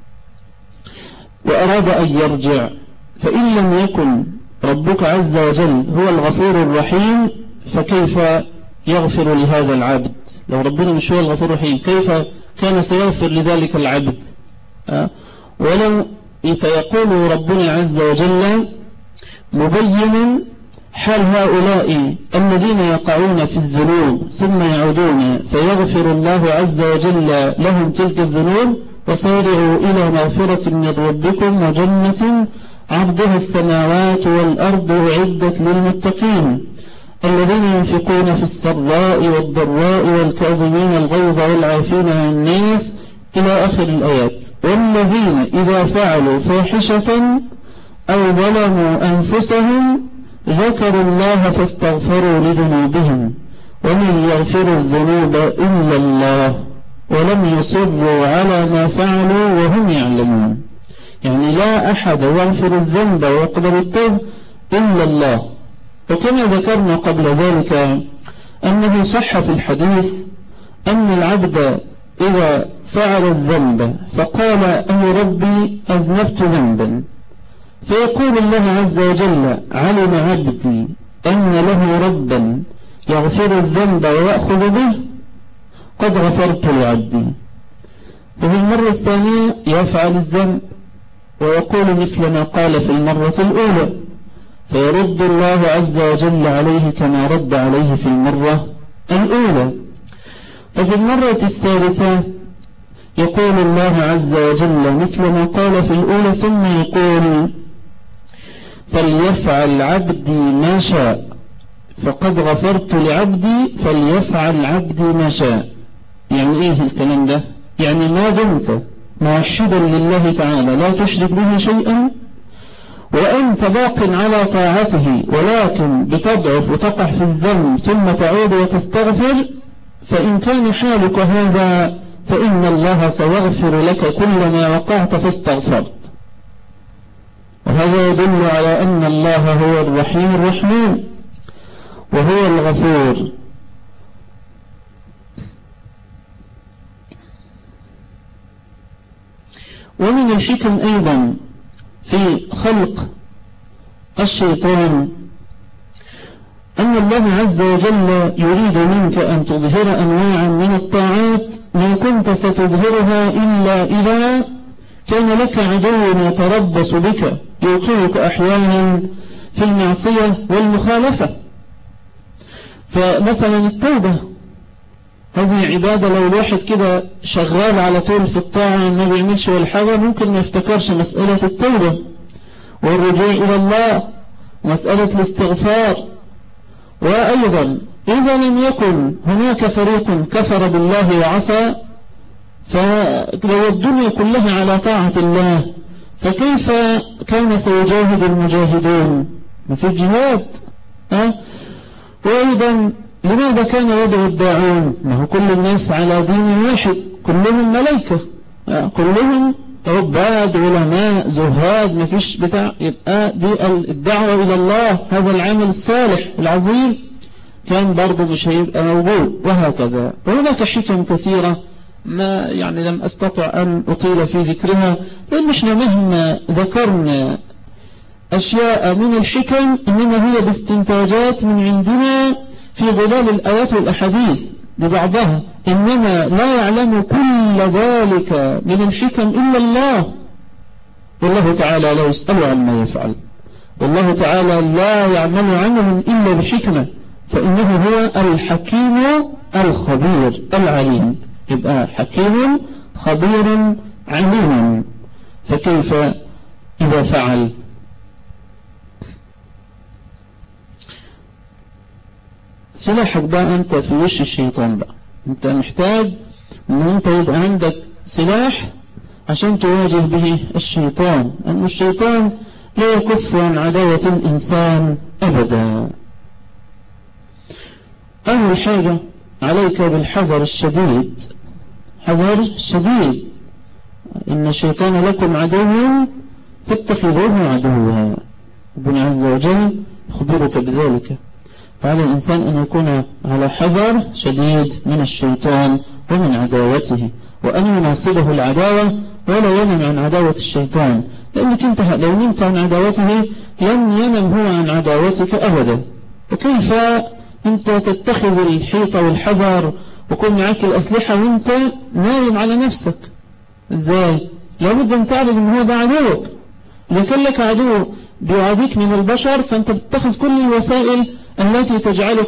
وأراد أن يرجع، فإن لم يكن ربك عز وجل هو الغفور الرحيم فكيف يغفر لهذا العبد؟ لو ربنا مش هو الغفور الرحيم كيف كان سيغفر لذلك العبد؟ ولو فيقول ربنا عز وجل مبينا حال هؤلاء الذين يقعون في الذنوب ثم يعودون فيغفر الله عز وجل لهم تلك الذنوب، وسارعوا إلى مغفرة من ربكم وجنة عرضها السماوات والأرض أعدت للمتقين الذين ينفقون في السراء والضراء والكاظمين الغيظ والعافين عن الناس إلى آخر الآيات. والذين إذا فعلوا فاحشة أو ظلموا أنفسهم ذكروا الله فاستغفروا لذنوبهم ومن يغفر الذنوب إلا الله ولم يصروا على ما فعلوا وهم يعلمون. يعني لا أحد يغفر الذنب ويقبل التوبة إلا الله. وكما ذكرنا قبل ذلك أنه صح في الحديث أن العبد إذا فعل الذنب فقال أي ربي أذنبت ذنبا، فيقول الله عز وجل علم عبدي أن له ربا يغفر الذنب ويأخذ به قد غفرت لعبدي. وفي المرة الثانية يفعل الذنب ويقول مثل ما قال في المرة الأولى، فيرد الله عز وجل عليه كما رد عليه في المرة الأولى. وفي المرة الثالثة يقول الله عز وجل مثل ما قال في الأولى ثم يقول فليفعل عبدي ما شاء فقد غفرت لعبدي فليفعل عبدي ما شاء. يعني ايه الكلام ده؟ يعني ما دمت موحدا لله تعالى لا تشرك به شيئا وأنت باق على طاعته ولكن بتضعف وتقع في الذنب ثم تعود وتستغفر، فإن كان حالك هذا فإن الله سيغفر لك كل ما وقعت فاستغفرت. وهذا يدل على أن الله هو الرحيم الرحمن وهو الغفور. ومن الحكم أيضا في خلق الشيطان أن الله عز وجل يريد منك أن تظهر أنواعا من الطاعات ما كنت ستظهرها إلا إذا كان لك عدو يتربص بك يوقعك أحيانا في المعصية والمخالفة. فمثلا التوبة هذه عبادة، لو الواحد كده شغال على طول في الطاعة ما بيعملش ولا حاجة ممكن ما يفتكرش مسألة التوبة والرجوع إلى الله ومسألة الاستغفار. وأيضا إذا لم يكن هناك فريق كفر بالله وعصى فلو الدنيا كلها على طاعة الله فكيف كان سيجاهد المجاهدون؟ ما في جهاد. وأيضا لماذا كان يدعو الداعون؟ ما هو كل الناس على دين واحد، كلهم ملائكة، كلهم عباد علماء زهاد، ما فيش بتاع. يبقى دي الدعوة إلى الله، هذا العمل الصالح العظيم كان برضه مش هيبقى موجود، وهكذا. وهناك حكم كثيرة ما يعني لم أستطع أن أطيل في ذكرها، لأن احنا مهما ذكرنا أشياء من الحكم إنما هي باستنتاجات من عندنا في ظلال الآيات والأحاديث ببعضها، إنما لا يعلم كل ذلك من الحكم إلا الله. والله تعالى لا يسأل عما يفعل، والله تعالى لا يعمل عملا إلا بحكمة، فإنه هو الحكيم الخبير العليم. يبقى حكيم خبير عليم، فكيف إذا فعل؟ سلاحك بقى أنت في وش الشيطان بقى، أنت محتاج أن أنت يبقى عندك سلاح عشان تواجه به الشيطان، أن الشيطان لا يكف عن عداوة الإنسان أبدا. أول حاجة عليك بالحذر الشديد، حذر شديد. إن الشيطان لكم عدو فاتخذوه عدوا، ربنا عز وجل يخبرك بذلك. فعلى الإنسان أن يكون على حذر شديد من الشيطان ومن عداوته، وأن يناصبه العداوة ولا ينم عن عداوة الشيطان، لأنك أنت لو نمت عن عداوته لن ينم هو عن عداوتك أبدا. وكيف أنت تتخذ الحيطة والحذر وكون معك الأسلحة وأنت نايم على نفسك؟ إزاي؟ لابد أن تعلم أن هو ده عدوك. إذا كان لك عدو بيعاديك من البشر فأنت بتتخذ كل الوسائل التي تجعلك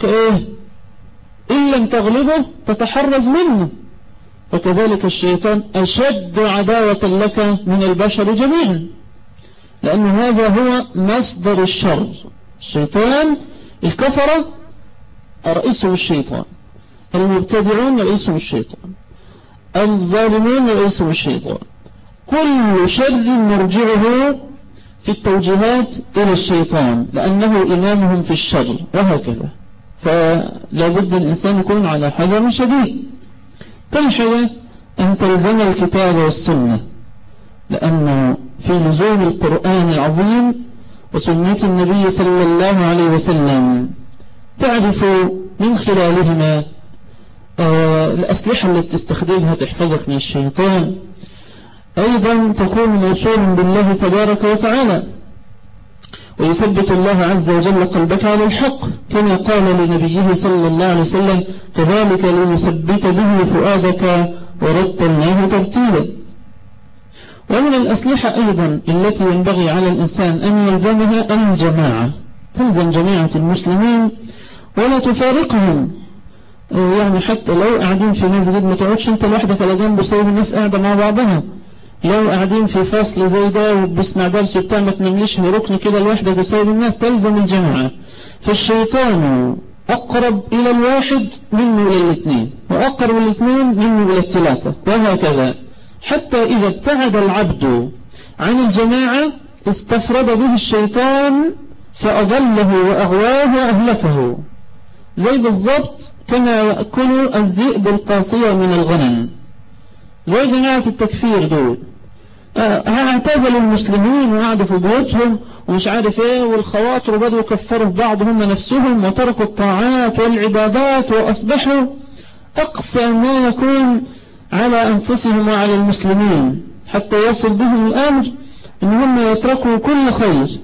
إن لم تغلبه تتحرز منه. فكذلك الشيطان أشد عداوة لك من البشر جميعا، لأن هذا هو مصدر الشر. الشيطان الكفرة رئيسهم الشيطان، المبتدعون رئيسهم الشيطان، الظالمون رئيسهم الشيطان. كل شر مرجعه في التوجيهات إلى الشيطان لأنه إمامهم في الشر، وهكذا. فلا بد الإنسان يكون على حذر شديد. كل حاجة أن تلزم الكتاب والسنة، لأنه في لزوم القرآن العظيم وسنة النبي صلى الله عليه وسلم تعرف من خلالهما الأسلحة التي تستخدمها تحفظك من الشيطان. أيضا تكون موصولا بالله تبارك وتعالى، ويثبت الله عز وجل قلبك على الحق كما قال لنبيه صلى الله عليه وسلم: كذلك لنثبت به فؤادك ورتلناه ترتيلا. ومن الأسلحة أيضا التي ينبغي على الإنسان أن يلزمها الجماعة، تلزم جماعة المسلمين ولا تفارقهم. يعني حتى لو قاعدين في مسجد ما تقعدش انت لوحدك على جنب وسايب الناس قاعدة مع بعضها. لو قاعدين في فصل زي ده وبسمع درس وبتاع ما تنمليش ركن كده لوحدك وسايب الناس، تلزم الجماعة. فالشيطان أقرب إلى الواحد منه إلى الاثنين، وأقرب الاثنين منه إلى الثلاثة، وهكذا. حتى إذا ابتعد العبد عن الجماعة استفرد به الشيطان فأضله وأغواه وأهلكه، زي بالضبط كما يأكل الذئب القاصية من الغنم. زي جماعة التكفير دول اعتزلوا المسلمين وقعدوا في بيوتهم ومش عارف ايه، والخواطر بدوا يكفروا في بعض هم نفسهم وتركوا الطاعات والعبادات وأصبحوا أقسى ما يكون على أنفسهم وعلى المسلمين. حتى يصل بهم الأمر إن هم يتركوا كل خير.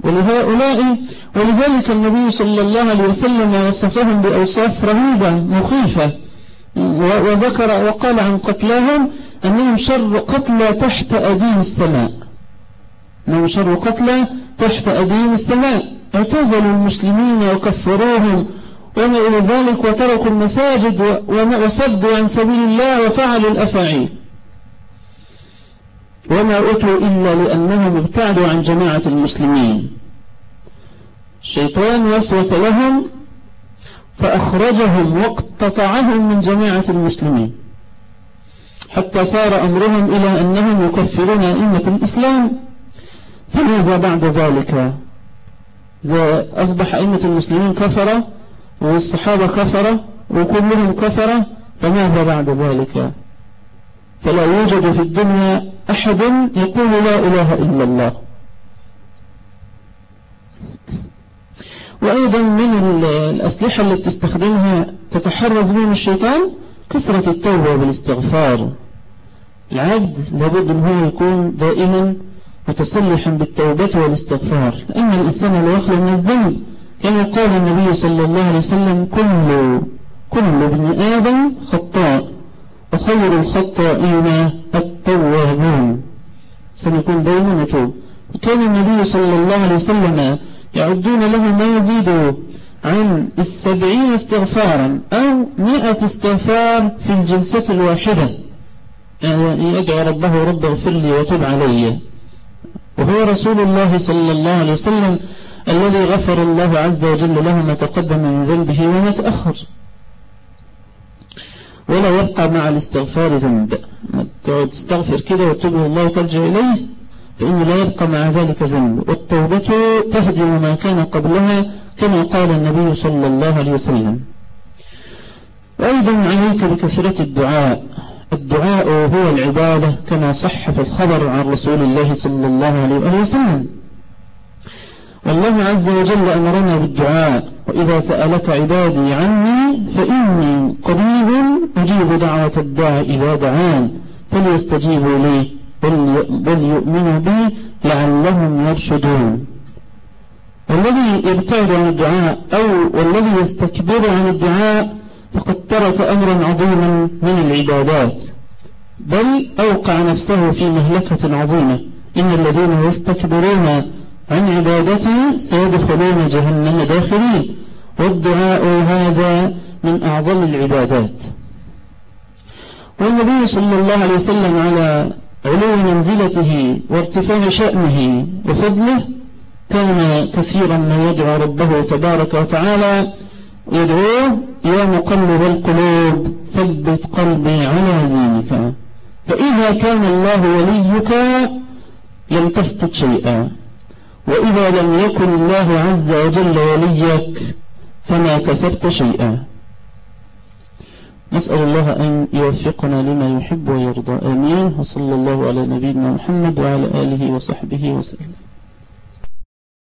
ولذلك النبي صلى الله عليه وسلم وصفهم بأوصاف رهيبة مخيفة، وذكر وقال عن قتلاهم أنهم شر قتلى تحت أديم السماء، أنهم شر قتلى تحت أديم السماء، اعتزلوا المسلمين وكفروهم وما إلى ذلك، وتركوا المساجد وصدوا عن سبيل الله وفعلوا الأفاعيل، وما أتوا إلا لأنهم ابتعدوا عن جماعة المسلمين. الشيطان وسوس لهم فأخرجهم واقتطعهم من جماعة المسلمين، حتى صار أمرهم إلى أنهم يكفرون أئمة الإسلام. فماذا بعد ذلك؟ أصبح أئمة المسلمين كفرة، والصحابة كفرة، وكلهم كفرة، فماذا بعد ذلك؟ فلا يوجد في الدنيا أحد يقول لا إله إلا الله. وأيضا من الأسلحة التي تستخدمها تتحرز من الشيطان كثرة التوبة والاستغفار. العبد لابد أن هو يكون دائما متسلحا بالتوبة والاستغفار، لأن الإنسان لا يخلو من الذنب، كما قال النبي صلى الله عليه وسلم: كل ابن آدم خطاء وخير الخطائين التوابون. سنكون دائما نتوب. وكان النبي صلى الله عليه وسلم يعدون له ما يزيد عن 70 استغفارا أو 100 استغفار في الجلسة الواحدة، يعني يدعو ربه: رب اغفر لي وتب علي. وهو رسول الله صلى الله عليه وسلم الذي غفر الله عز وجل له ما تقدم من ذنبه وما تأخر. ولا يبقى مع الاستغفار ذنب، تقعد تستغفر كده وتتوب الله وترجع إليه، فإنه لا يبقى مع ذلك ذنب. والتوبة تهدم ما كان قبلها، كما قال النبي صلى الله عليه وسلم. وأيضا عليك بكثرة الدعاء. الدعاء هو العبادة، كما صح في الخبر عن رسول الله صلى الله عليه وسلم. والله عز وجل أمرنا بالدعاء: وإذا سألك عبادي عني فإني قريب أجيب دعوة الداع إذا دعان فليستجيبوا لي وليؤمنوا بي لعلهم يرشدون. والذي يبتعد عن الدعاء والذي يستكبر عن الدعاء فقد ترك أمرا عظيما من العبادات، بل أوقع نفسه في مهلكة عظيمة. إن الذين يستكبرون عن عبادته سيدخلون جهنم داخلين. والدعاء هذا من أعظم العبادات. والنبي صلى الله عليه وسلم على علو منزلته وارتفاع شأنه وفضله كان كثيرا ما يدعو ربه تبارك وتعالى، يدعوه: يا مقلب القلوب ثبت قلبي على دينك. فإذا كان الله وليك لم تفقد شيئا، وإذا لم يكن الله عز وجل وليك فما كسبت شيئا. نسأل الله أن يوفقنا لما يحب ويرضى. آمين. وصلى الله على نبينا محمد وعلى آله وصحبه وسلم.